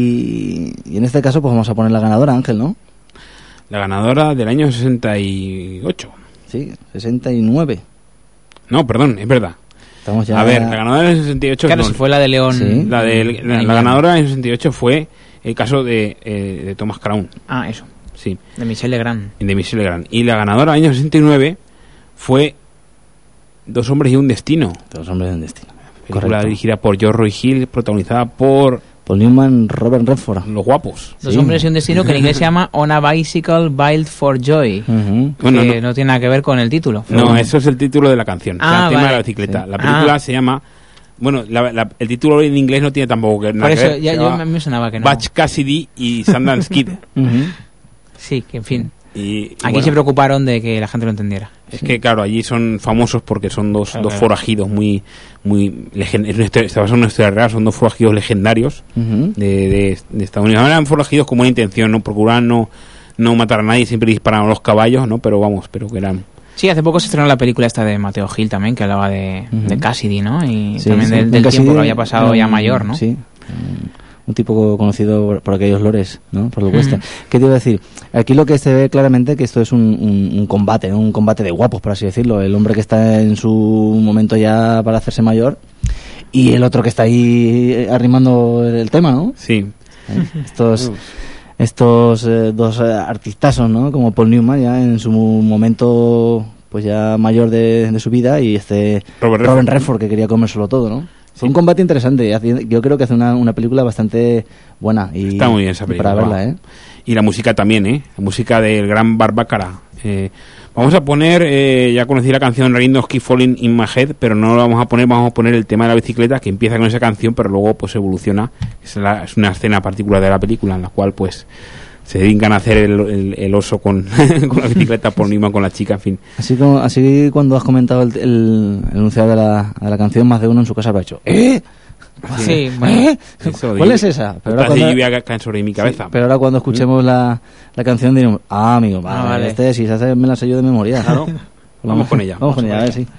y, y en este caso pues vamos a poner la ganadora, Ángel, ¿no? La ganadora del año sesenta y ocho. Sí, sesenta y nueve. No, perdón, es verdad. Estamos ya... A ver, la ganadora del sesenta y ocho... Claro, no, si fue la de León. Sí. la, de, la, la ganadora del sesenta y ocho fue el caso de, eh, de Thomas Crown. Ah, eso. Sí, De Michel Legrand. de Michel Legrand. Y la ganadora del año sesenta y nueve fue Dos hombres y un destino. Los hombres del destino. Película Correcto. dirigida por George Roy Hill, protagonizada por Paul Newman, Robert Redford. los guapos. Dos Sí. hombres y un destino que en inglés se llama On a Bicycle Wild for Joy. Ujú. Bueno, que no. no. tiene nada que ver con el título. No, eso es el título de la canción. Ah, el tema vale. de la bicicleta. Sí. La película Ah. se llama... Bueno, la- la- el título en inglés no tiene tampoco que, nada Por que eso ver. ya, Se yo llama me, me sonaba que no. Butch Cassidy y Sundance Kid. Ujú. Sí, que en fin. Y, y Aquí bueno, se preocuparon de que la gente lo entendiera. es que claro, allí son famosos porque son dos, Claro, dos claro. forajidos muy... muy legen- es una historia- está basado en una historia real, son dos forajidos legendarios Ujú. de, de, de Estados Unidos. Eran forajidos con buena intención, no procuraban no, no matar a nadie, siempre disparaban a los caballos, ¿no? Pero vamos, pero que eran... Sí, hace poco se estrenó la película esta de Mateo Gil también, que hablaba de, Ujú. de Cassidy, ¿no? Y Sí, también sí, del, del Cassidy tiempo que había pasado era ya un- mayor, ¿no? Sí, un, un tipo conocido por, por aquellos lores, ¿no? Por lo Ujú. western. ¿Qué te iba a decir? Aquí lo que se ve claramente que esto es un, un, un combate, ¿no? Un combate de guapos, por así decirlo. El hombre que está en su momento ya para hacerse mayor y el otro que está ahí eh, arrimando el tema, ¿no? Sí. ¿Eh? Estos... estos eh, dos eh, artistazos, ¿no? Como Paul Newman ya en su momento pues ya mayor de, de su vida y este Robert Robert Redford. Redford que quería comérselo todo, ¿no? Fue un combate interesante. hace- Yo creo que hace una, una película bastante buena y Está muy bien esa y película, para verla, va. ¿eh? Y la música también, ¿eh? La música del gran Barbácara. Eh, vamos a poner, eh, ya conocí la canción Rain Don't Keep Falling in My Head, pero no lo vamos a poner, vamos a poner el tema de la bicicleta que empieza con esa canción, pero luego pues evoluciona. Es, la- es una escena particular de la película en la cual pues se dedican a hacer el, el- el oso con, con la bicicleta por Newman con la chica, en fin. Así como así cuando has comentado el, el, el enunciado de la, de la canción, más de uno en su casa lo ha hecho. ¿Eh? Sí, bueno. ¿Eh? Eso de ¿Cuál lluvia- es esa? Pero ahora Gotas de cuando- lluvia que caen sobre mi cabeza. Sí, pero ahora cuando escuchemos la, la canción diremos, ah, amigo, vale, Ah, vale. este si se hace me la sé yo de memoria. Claro. Vamos con ella. Vamos con ella, a ver, sí.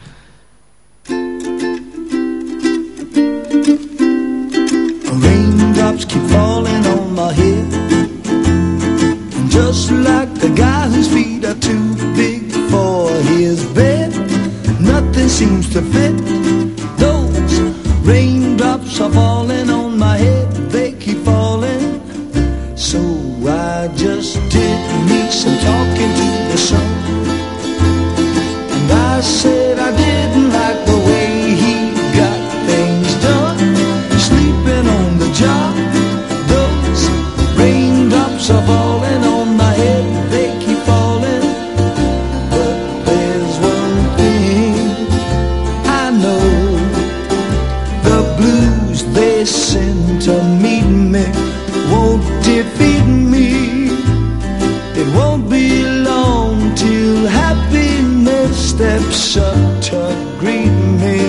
Raindrops keep falling on my head, and just like the guy whose feet are too big for his bed, nothing seems to fit. Those raindrops are falling on my head, they keep falling. So I just did me some talking to the sun, and I said I didn't like the way he got things done, sleeping on the job. Those raindrops are falling on my head, they keep falling. But there's one thing I know, the blues they send to meet me won't defeat me. It won't be long till happiness steps up to greet me.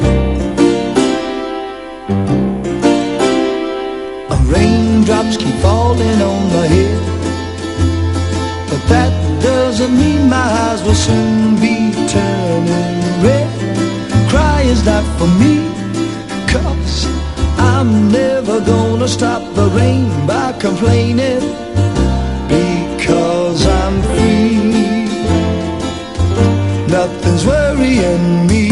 Raindrops keep falling on my head, but that doesn't mean my eyes will soon be turning red. Cry is not for me, 'cause I'm never gonna stop the rain by complaining, nothing's worrying me.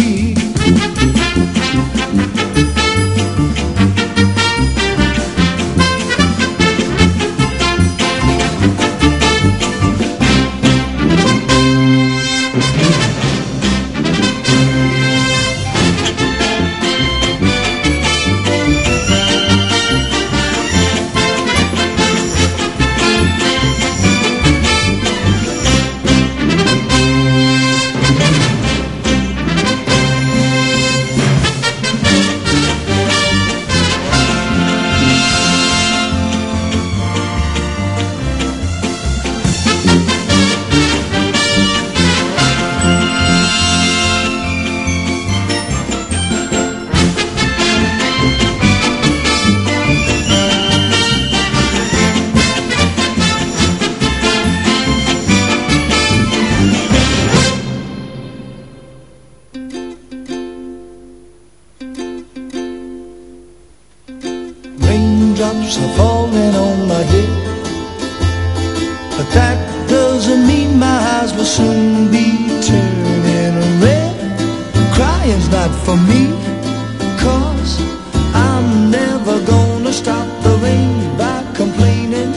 Raindrops are falling on my head, but that doesn't mean my eyes will soon be turning red. Crying's not for me, 'cause I'm never gonna stop the rain by complaining,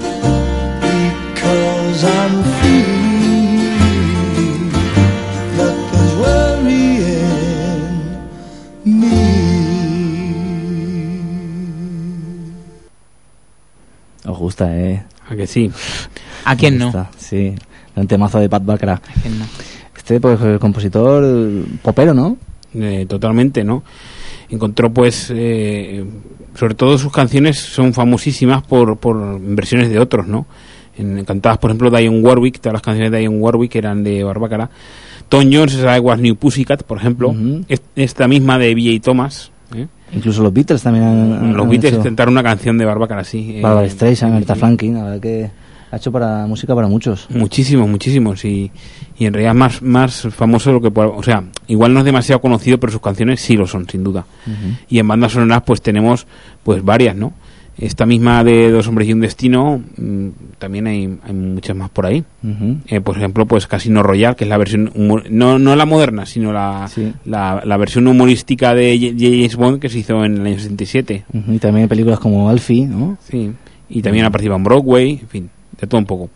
because I'm free. Nothing's worrying me. Os gusta, ¿eh? ¿A que sí? ¿A quién Me no? gusta, sí. Un temazo de Pat Baccarat. ¿A quién no? Este, pues, el compositor popero, ¿no? Eh, totalmente, ¿no? Encontró, pues, eh, sobre todo sus canciones son famosísimas por, por versiones de otros, ¿no? En, cantadas, por ejemplo, Dionne Warwick, todas las canciones de Dionne Warwick eran de Barbaccara. Tom Jones, esa I Was New Pussycat, por ejemplo. Uh-huh. Esta misma de B J Thomas, ¿eh? Incluso los Beatles también han, Los han Beatles hecho. intentaron una canción de Barbaccara, sí. Barbara eh, Streisand, Aretha y- Franklin, la verdad que ha hecho para música para muchos. Muchísimos, muchísimos. Y, y en realidad más, más famoso de lo que pueda- o sea, igual no es demasiado conocido, pero sus canciones sí lo son, sin duda. Uh-huh. Y en bandas sonoras pues tenemos pues varias, ¿no? Esta misma de Dos hombres y un destino, mmm, también hay, hay muchas más por ahí. Uh-huh. Eh, por ejemplo, pues Casino Royale, que es la versión humor- no no la moderna, sino la, Sí. la, la versión humorística de J- James Bond, que se hizo en el año sesenta y siete. Uh-huh. Y también hay películas como Alfie, ¿no? Sí. Y también ha participado en Broadway, en fin, de todo un poco.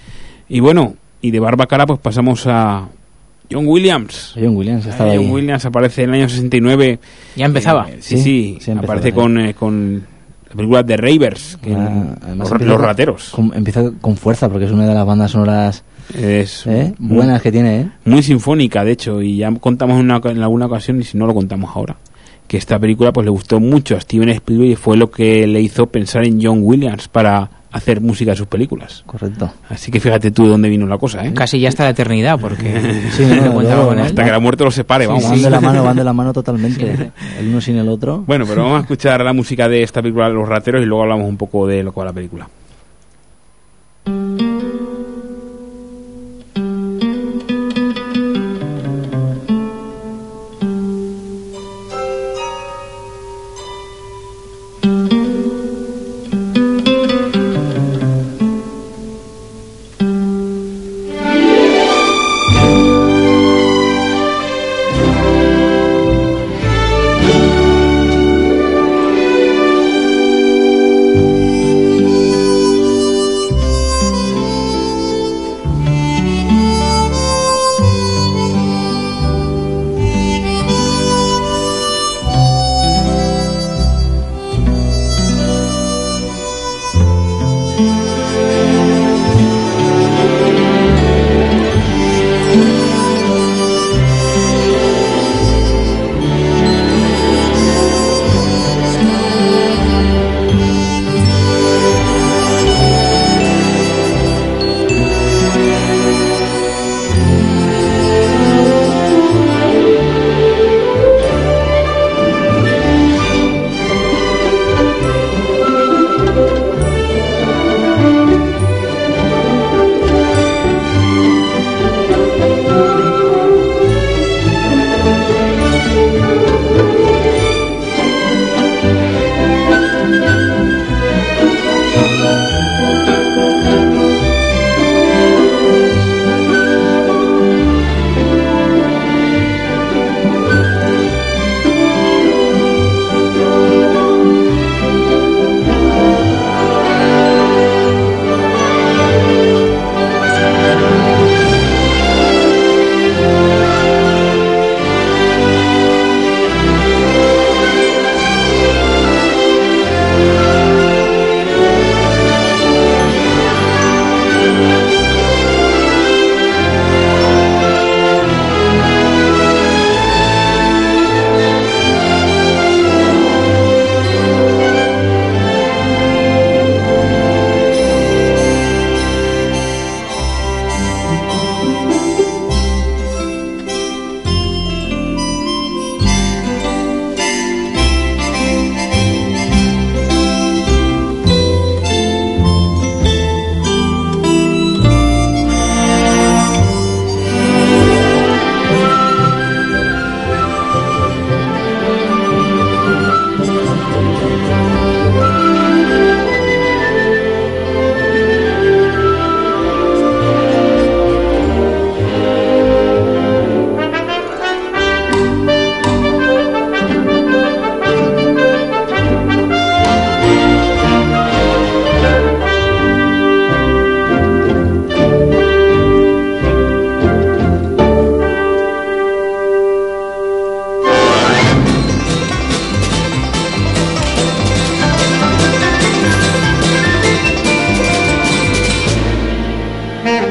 Y bueno, y de Barbaccara pues pasamos a John Williams. John Williams estaba John ahí. Williams aparece en el año sesenta y nueve. Ya empezaba. Eh, sí, Sí, sí, sí, empezó, aparece sí. con, eh, con la película de Ravers, que Ah, además los, empieza los con- rateros. con- empieza con fuerza porque es una de las bandas sonoras Es ¿eh? muy- buenas que tiene, ¿eh? muy sinfónica, de hecho, y ya contamos en, una, en alguna ocasión, y si no lo contamos ahora, que esta película pues le gustó mucho a Steven Spielberg y fue lo que le hizo pensar en John Williams para hacer música de sus películas. Correcto. Así que fíjate tú de dónde vino la cosa, ¿eh? Casi ya hasta la eternidad, porque Sí, no, no contaba luego, con él. Hasta que la muerte los separe, vamos. van de la mano, van de la mano totalmente. El uno sin el otro. Bueno, pero vamos a escuchar la música de esta película, Los Rateros, y luego hablamos un poco de lo que va la película. Thank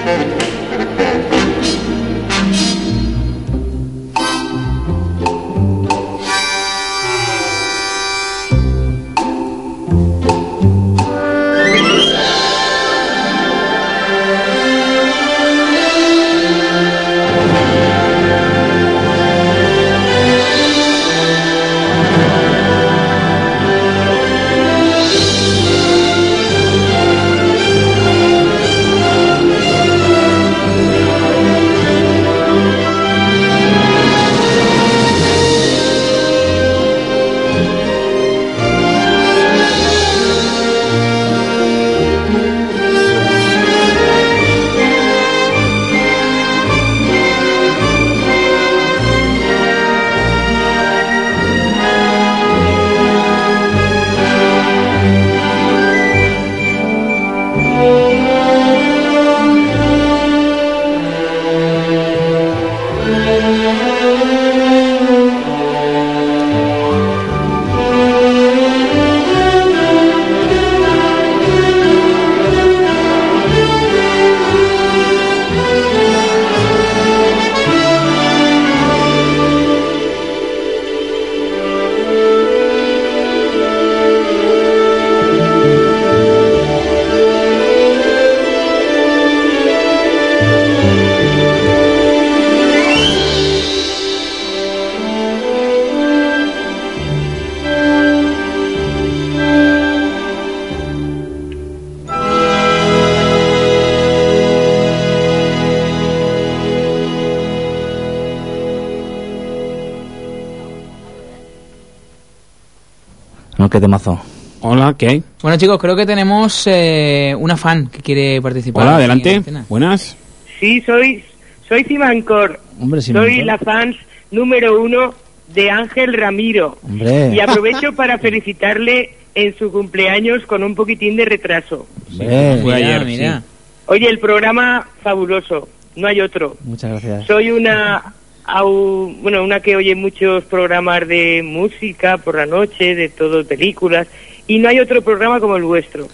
No, qué temazo. Hola, ¿qué hay? Bueno, chicos, creo que tenemos eh, una fan que quiere participar. Hola, adelante. Buenas. Sí, soy, soy Simancor. Hombre, soy Simancor. la fan número uno de Ángel Ramiro. Hombre. Y aprovecho para felicitarle en su cumpleaños con un poquitín de retraso. Hombre. Fue Mira, ayer, mira. sí. Oye, el programa fabuloso, no hay otro. Muchas gracias. Soy una, au- bueno, una que oye muchos programas de música por la noche, de todo, películas, y no hay otro programa como el vuestro.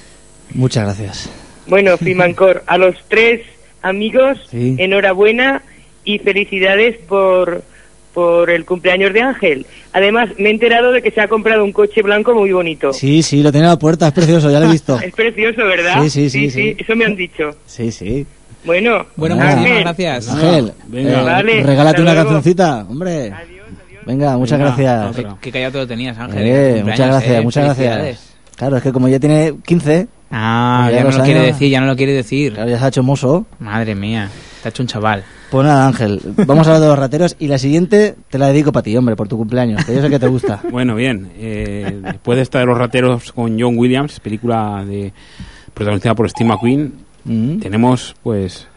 Muchas gracias. Bueno, Fimancor, a los tres amigos, Sí. enhorabuena y felicidades por, por el cumpleaños de Ángel. Además, me he enterado de que se ha comprado un coche blanco muy bonito. Sí, sí, lo tiene a la puerta, es precioso, ya lo he visto. Es precioso, ¿verdad? Sí, sí, sí, sí. eso me han dicho. Sí, sí. Bueno, Bueno, Nada. muchísimas Ángel, gracias. Ángel, venga. eh, Vale, regálate hasta una luego. cancioncita, hombre. Adiós, adiós. Venga, muchas Venga, gracias. otra. Qué callado te lo tenías, Ángel. Eh, Cumpleaños, muchas gracias, eh. muchas gracias. Felicidades. Claro, es que como ya tiene quince, Ah, Pues ya ya no los lo quiere años- decir, ya no lo quiere decir. claro, ya se ha hecho mozo. Madre mía, te ha hecho un chaval. Pues nada, Ángel, vamos a hablar de los rateros y la siguiente te la dedico para ti, hombre, por tu cumpleaños, que yo sé que te gusta. Bueno, bien. Eh, después de esta de Los Rateros con John Williams, película de protagonizada por Steve McQueen, Mm. tenemos, pues,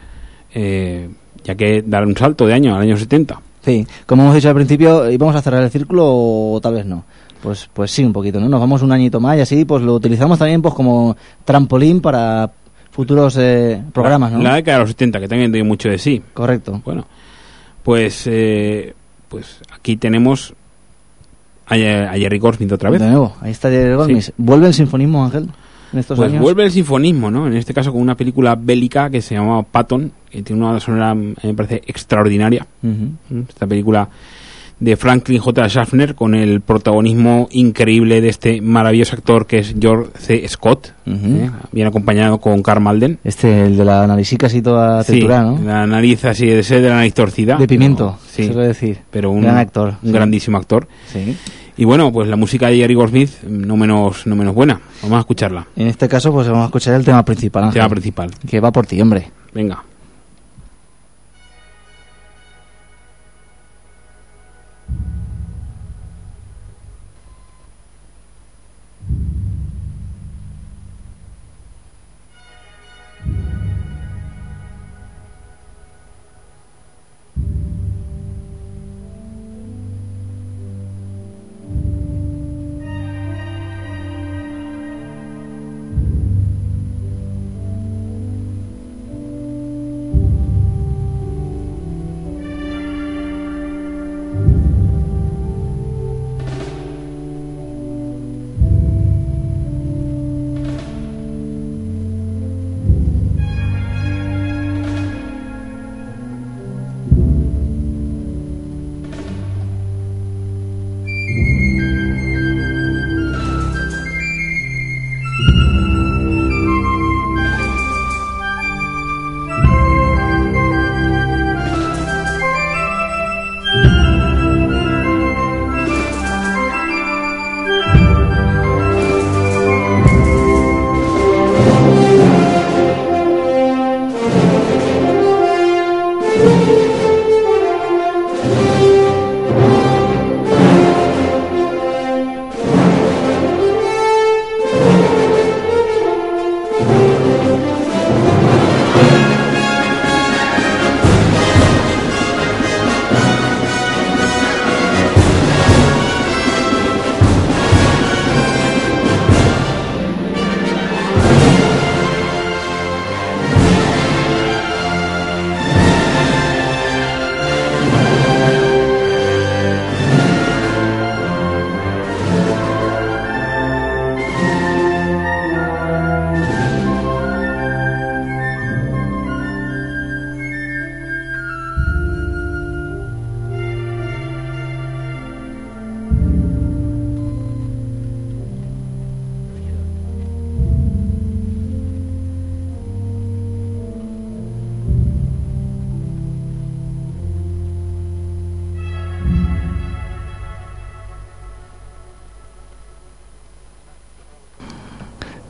eh, ya que dar un salto de año, al año setenta. Sí, como hemos dicho al principio, ¿íbamos a cerrar el círculo o tal vez no? Pues pues sí, un poquito, ¿no? Nos vamos un añito más y así pues lo utilizamos también pues como trampolín para futuros eh, programas, ¿no? La década de los setenta, que también dio mucho de sí. Correcto. Bueno, pues, eh, pues aquí tenemos a, a Jerry Goldsmith otra vez. De nuevo, ahí está Jerry Goldsmith. Sí. ¿Vuelve el sinfonismo, Ángel, en estos Pues años? vuelve el sinfonismo, ¿no? En este caso con una película bélica que se llama Patton, que tiene una sonora, me parece, extraordinaria. Ujú. Esta película de Franklin J. Schaffner con el protagonismo increíble de este maravilloso actor que es George C. Scott, Ujú. ¿eh? Bien acompañado con Karl Malden. Este, el de la narisica así toda Sí, triturada, ¿no? la nariz así de ser de la nariz torcida. De pimiento, pero- sí, se suele decir. pero un, Gran actor, un sí. grandísimo actor. Sí. Y bueno, pues la música de Jerry Goldsmith no menos, no menos buena. Vamos a escucharla. En este caso pues vamos a escuchar el tema principal, El Ángel. tema principal. Que va por ti, hombre. Venga. Thank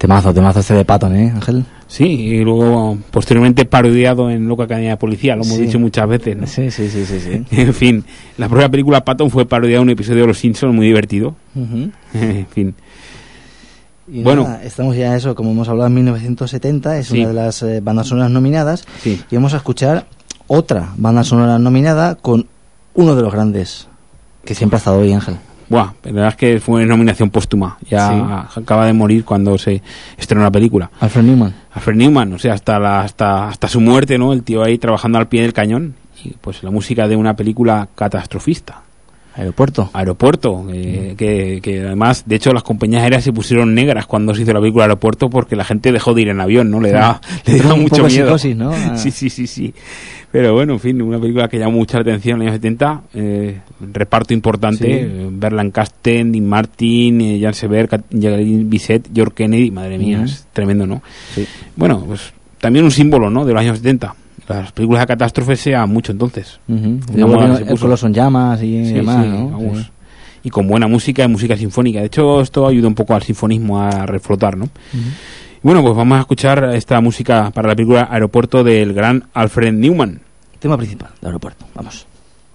Temazo, temazo este de Patton, ¿eh, Ángel? Sí, y luego posteriormente parodiado en Loca Academia de Policía, lo hemos Sí. dicho muchas veces, ¿no? Sí, sí, sí, sí, sí. En fin, la propia película Patton fue parodiada en un episodio de Los Simpsons muy divertido. Uh-huh. En fin. Y Bueno. nada, estamos ya eso, como hemos hablado, en mil novecientos setenta, es Sí. una de las eh, bandas sonoras nominadas, Sí. y vamos a escuchar otra banda sonora nominada con uno de los grandes que siempre ha estado ahí, Ángel. Buah, la verdad es que fue nominación póstuma. Ya acaba de morir cuando se estrenó la película. Alfred Newman. Alfred Newman, o sea, hasta la, hasta hasta su muerte, ¿no? El tío ahí trabajando al pie del cañón. Y pues la música de una película catastrofista. Aeropuerto. Aeropuerto, eh, que, que además, de hecho, las compañías aéreas se pusieron negras cuando se hizo la película Aeropuerto porque la gente dejó de ir en avión, ¿no? Le da, le da Un mucho poco miedo. psicosis, ¿no? Ah. Sí, sí, sí, sí. Pero bueno, en fin, una película que llamó mucha atención en los años setenta, eh, reparto importante, Sí. eh, Berlan Casten, Dean Martin, eh, Jan Sever, Jacqueline Bisset, George Kennedy, madre mía, Mm. es tremendo, ¿no? Sí. Bueno, pues también un símbolo, ¿no? De los años setenta. Las películas de catástrofes sean mucho entonces. Uh-huh. Una Luego moda vino que se El puso. Coloso en Llamas y Sí, demás, sí, ¿no? vamos. Sí. Y con buena música y música sinfónica. De hecho, esto ayuda un poco al sinfonismo a reflotar, ¿no? Bueno, pues vamos a escuchar esta música para la película Aeropuerto del gran Alfred Newman. Tema principal de Aeropuerto. Vamos.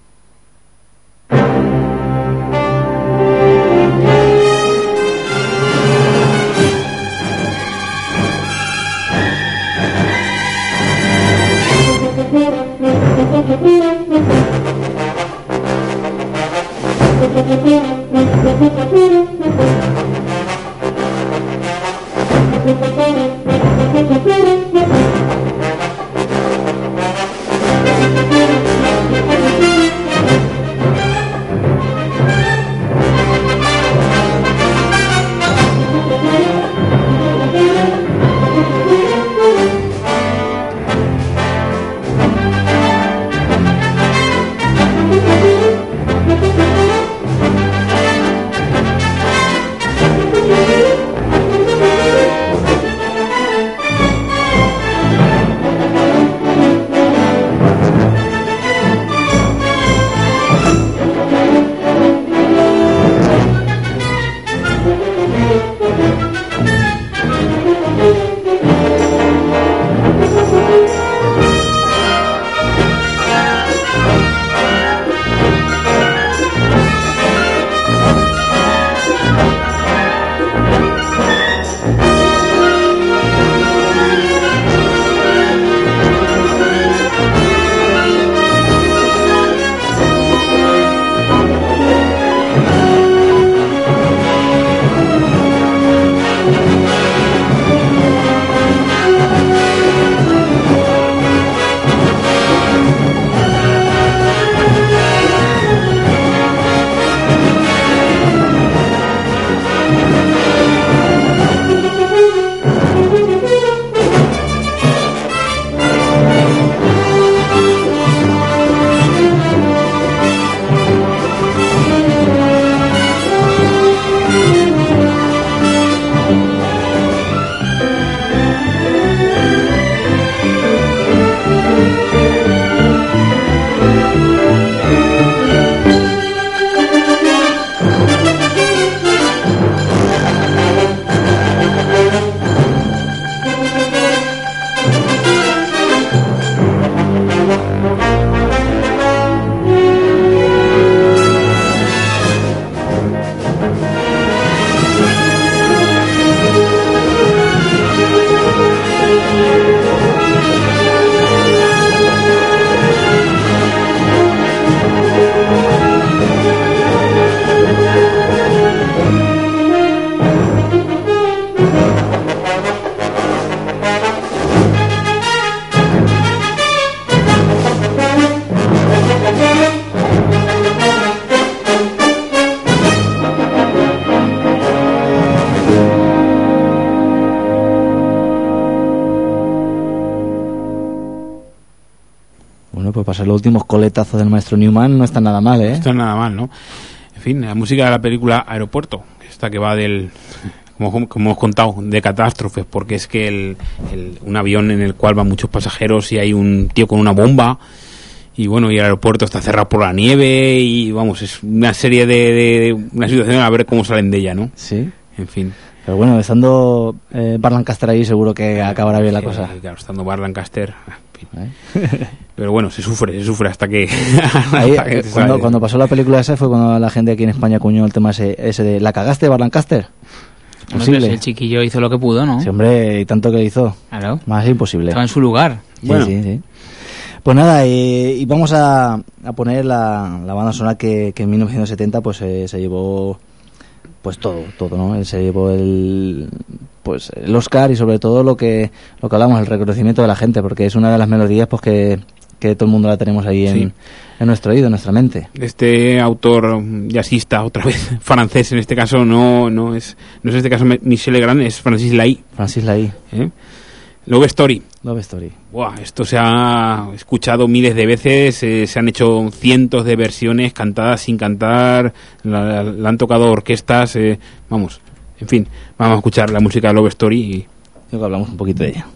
Pues para ser los últimos coletazos del maestro Newman no está nada mal, ¿eh? No está nada mal, ¿no? En fin, la música de la película Aeropuerto, esta que va del, como, como hemos contado, de catástrofes, porque es que el, el, un avión en el cual van muchos pasajeros y hay un tío con una bomba, y bueno, y el aeropuerto está cerrado por la nieve, y vamos, es una serie de, de, de una situación a ver cómo salen de ella, ¿no? Sí. En fin. Pero bueno, estando eh, Burt Lancaster ahí seguro que acabará bien la sí, cosa. Claro, estando Burt Lancaster... ¿Eh? Pero bueno, se sufre, se sufre hasta que... Ahí, hasta que cuando, cuando pasó la película esa fue cuando la gente aquí en España acuñó el tema ese, ese de ¿la cagaste, Burt Lancaster? Posible. Hombre, el chiquillo hizo lo que pudo, ¿no? Sí, hombre, y tanto que hizo. Claro. Más imposible. Estaba en su lugar. Sí, bueno. sí, sí. Pues nada, y, y vamos a, a poner la, la banda sonora que, que en mil novecientos setenta pues eh, se llevó pues todo, todo, ¿no? Él se llevó el pues el Oscar y sobre todo lo que lo que hablamos, el reconocimiento de la gente, porque es una de las melodías pues que, que todo el mundo la tenemos ahí en, sí. en nuestro oído, en nuestra mente. Este autor jazzista, otra vez francés en este caso, no no es no es en este caso Michel Legrand, es Francis Lai. Francis Lai. ¿Eh? Love Story. Love Story. Buah, esto se ha escuchado miles de veces, eh, se han hecho cientos de versiones cantadas sin cantar, la, la, la han tocado orquestas, eh, vamos, en fin, vamos a escuchar la música de Love Story y luego hablamos un poquito de ella.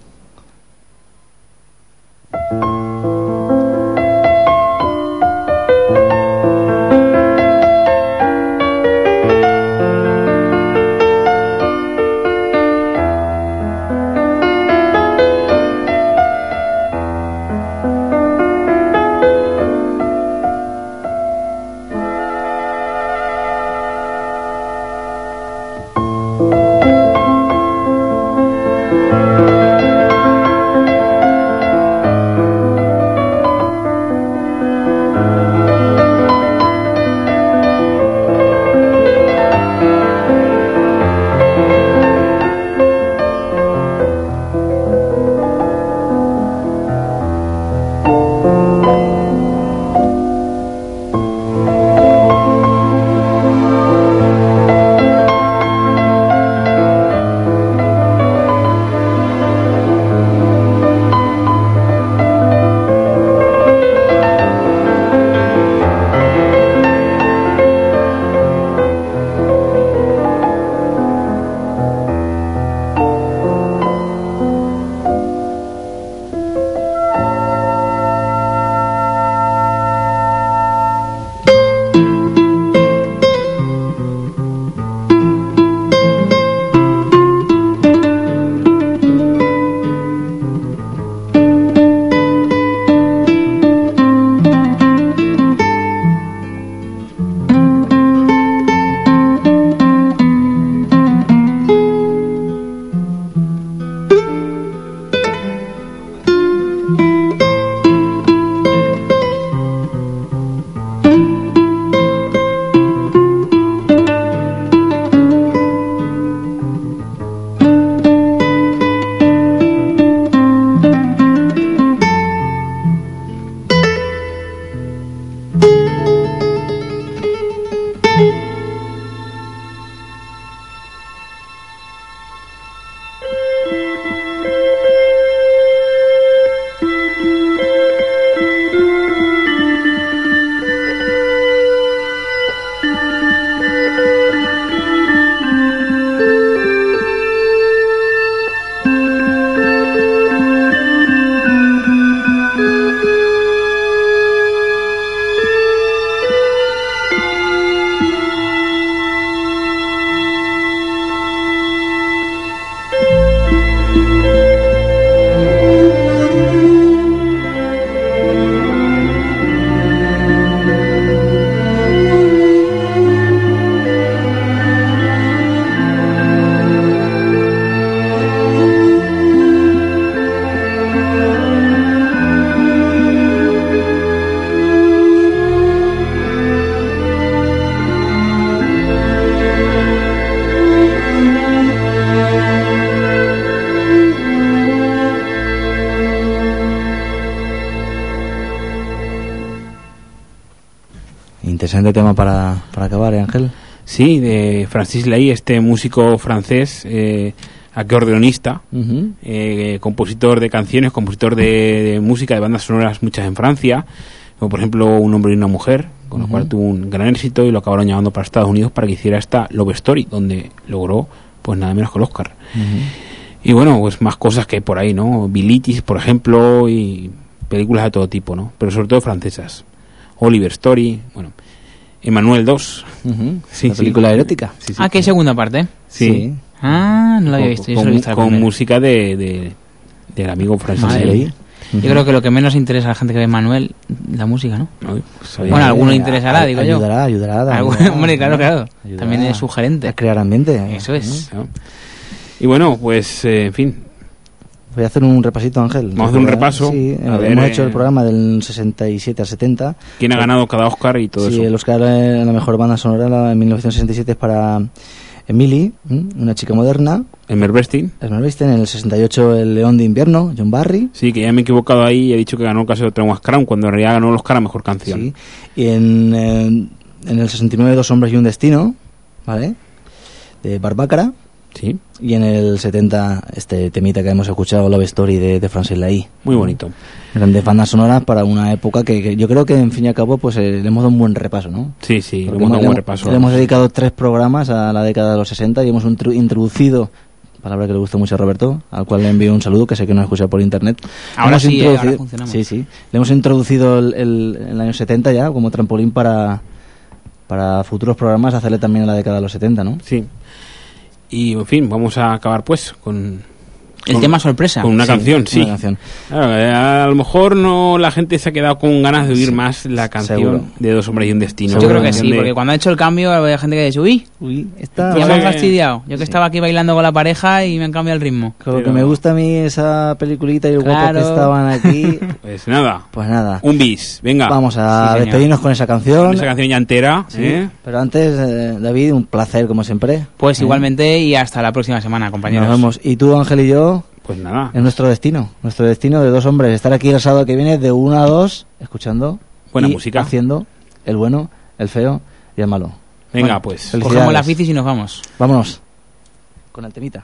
Interesante tema para, para acabar, ¿eh, Ángel? Sí, de Francis Lai, este músico francés, eh, acordeonista, uh-huh. eh, compositor de canciones, compositor de, de música, de bandas sonoras, muchas en Francia, como por ejemplo Un hombre y una mujer, con uh-huh. lo cual tuvo un gran éxito y lo acabaron llamando para Estados Unidos para que hiciera esta Love Story, donde logró pues nada menos que el Oscar. Uh-huh. Y bueno, pues más cosas que por ahí, ¿no? Bilitis, por ejemplo, y películas de todo tipo, ¿no? Pero sobre todo francesas. Oliver Story, bueno, Emmanuel dos. Uh-huh. Sí, la película sí. erótica. Sí, sí. Ah, que hay segunda parte. Sí. sí. Ah, no lo había con, visto. Yo con, solo he visto la con primera. música de, de del amigo Francis Madre Ley. mía. Yo creo que lo que menos interesa a la gente que ve Manuel, la música, ¿no? Ay, pues, oye, Bueno, a alguno Eh, interesará, a- digo yo. ayudará, ayudará, Algún- ayudará. Hombre, claro, claro. Ayudará También es a sugerente. crear ambiente. Eso es. claro. Y bueno, pues, eh, en fin, Voy a hacer un repasito, Ángel. Vamos a hacer un repaso. Sí, A eh, ver, hemos eh, hecho el programa del sesenta y siete al setenta. ¿quién ha ganado cada Oscar y todo Sí, eso? el Oscar en la mejor banda sonora la- en mil novecientos sesenta y siete es para Emily, ¿m? Una chica moderna. Elmer Bernstein. Elmer Bernstein. En el sesenta y ocho, El León de Invierno, John Barry. Sí, que ya me he equivocado ahí y he dicho que ganó el caso de Thomas Crown, cuando en realidad ganó el Oscar a Mejor Canción. Sí. Y en, eh, en el sesenta y nueve, Dos hombres y un destino, ¿vale? De Barbácara. Sí, Y en el setenta, este temita que hemos escuchado, Love Story de, de Francis Lai. muy bonito. Grandes bandas sonoras para una época que, que yo creo que, en fin y al cabo, pues eh, le hemos dado un buen repaso, ¿no? Sí, sí, le Porque hemos dado un le- buen repaso. Le hemos dedicado tres programas a la década de los sesenta y hemos intru- introducido, palabra que le gustó mucho a Roberto, al cual le envío un saludo, que sé que nos escucha por internet. Ahora Hemos sí, eh, introducido- ahora funcionamos. Sí, sí. Le hemos introducido el, el, el año setenta ya como trampolín para, para futuros programas, hacerle también a la década de los setenta, ¿no? Sí. Y, en fin, vamos a acabar, pues, con... El con- tema sorpresa. Con una Sí, canción, sí. una canción. Claro, eh, a lo mejor no la gente se ha quedado con ganas de oír Sí, más la canción seguro. de Dos hombres y un destino. Yo creo que La sí, canción de- porque cuando ha hecho el cambio había gente que ha dicho, uy, Uy, esta... ya Pues, me han eh, fastidiado. Yo que sí. estaba aquí bailando con la pareja y me han cambiado el ritmo. Con lo que Pero- me gusta a mí esa peliculita y el guapo Claro. que estaban aquí, Pues nada, pues nada. un bis, venga. Vamos a Sí, señor. despedirnos con esa canción. Con esa canción ya entera, Sí, ¿eh? pero antes, eh, David, un placer como siempre. Pues ¿Eh? igualmente y hasta la próxima semana, compañeros. Nos vemos. Y tú, Ángel y yo, Pues nada. es nuestro destino. Nuestro destino de dos hombres. Estar aquí el sábado que viene de una a dos, escuchando. Buena y música. haciendo el bueno, el feo y el malo. Venga, Bueno, pues. felicidades. Cogemos las bicis y nos vamos. Vámonos. Con el temita.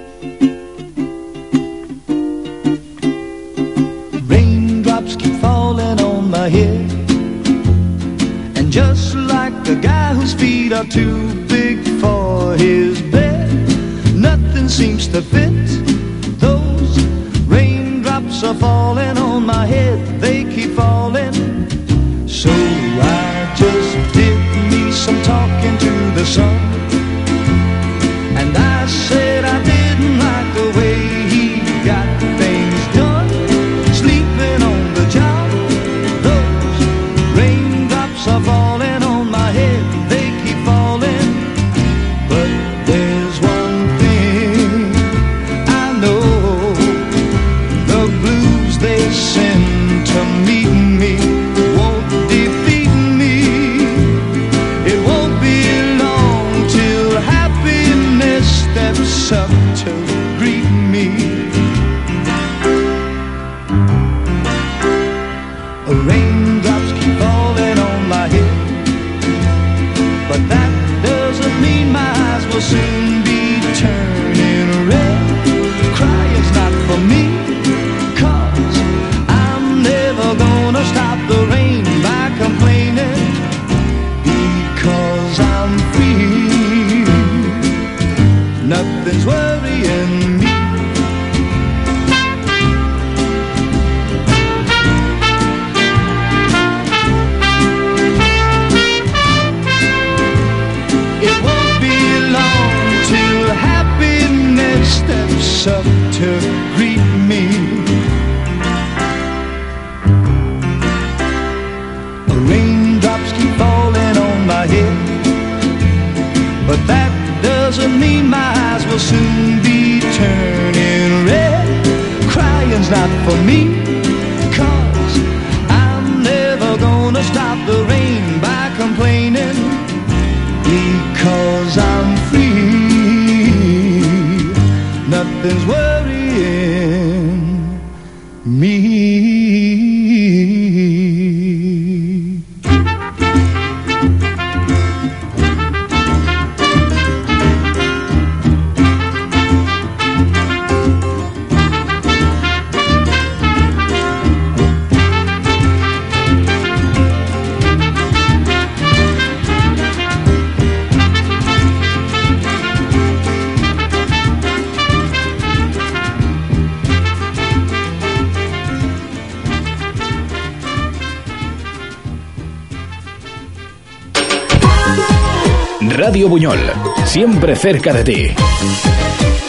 Raindrops keep falling on my head, and just like a guy whose feet are too big for his bed, nothing seems to fit. Those raindrops are falling on my head, they keep falling. So I just did me some talking to the sun, and I said I didn't like the way he got things done, sleeping on the job. Those raindrops are falling on my head, they keep falling. But there's one thing I know, the blues they send to meet me won't defeat me. It won't be long till happiness steps up to greet me. Raindrops keep falling on my head, but that doesn't mean my eyes will soon be turning red. Crying's not for me, 'cause I'm never gonna stop the rain by complaining, because I'm free. Nothing's worrying me. It won't be long till happiness steps up to greet me. Raindrops keep falling on my head, but that doesn't mean my eyes will soon be turning red. Crying's not for me, 'cause I'm never gonna stop the rain by complaining, because I'm free. Nothing's worrying me. Radio Buñol, siempre cerca de ti.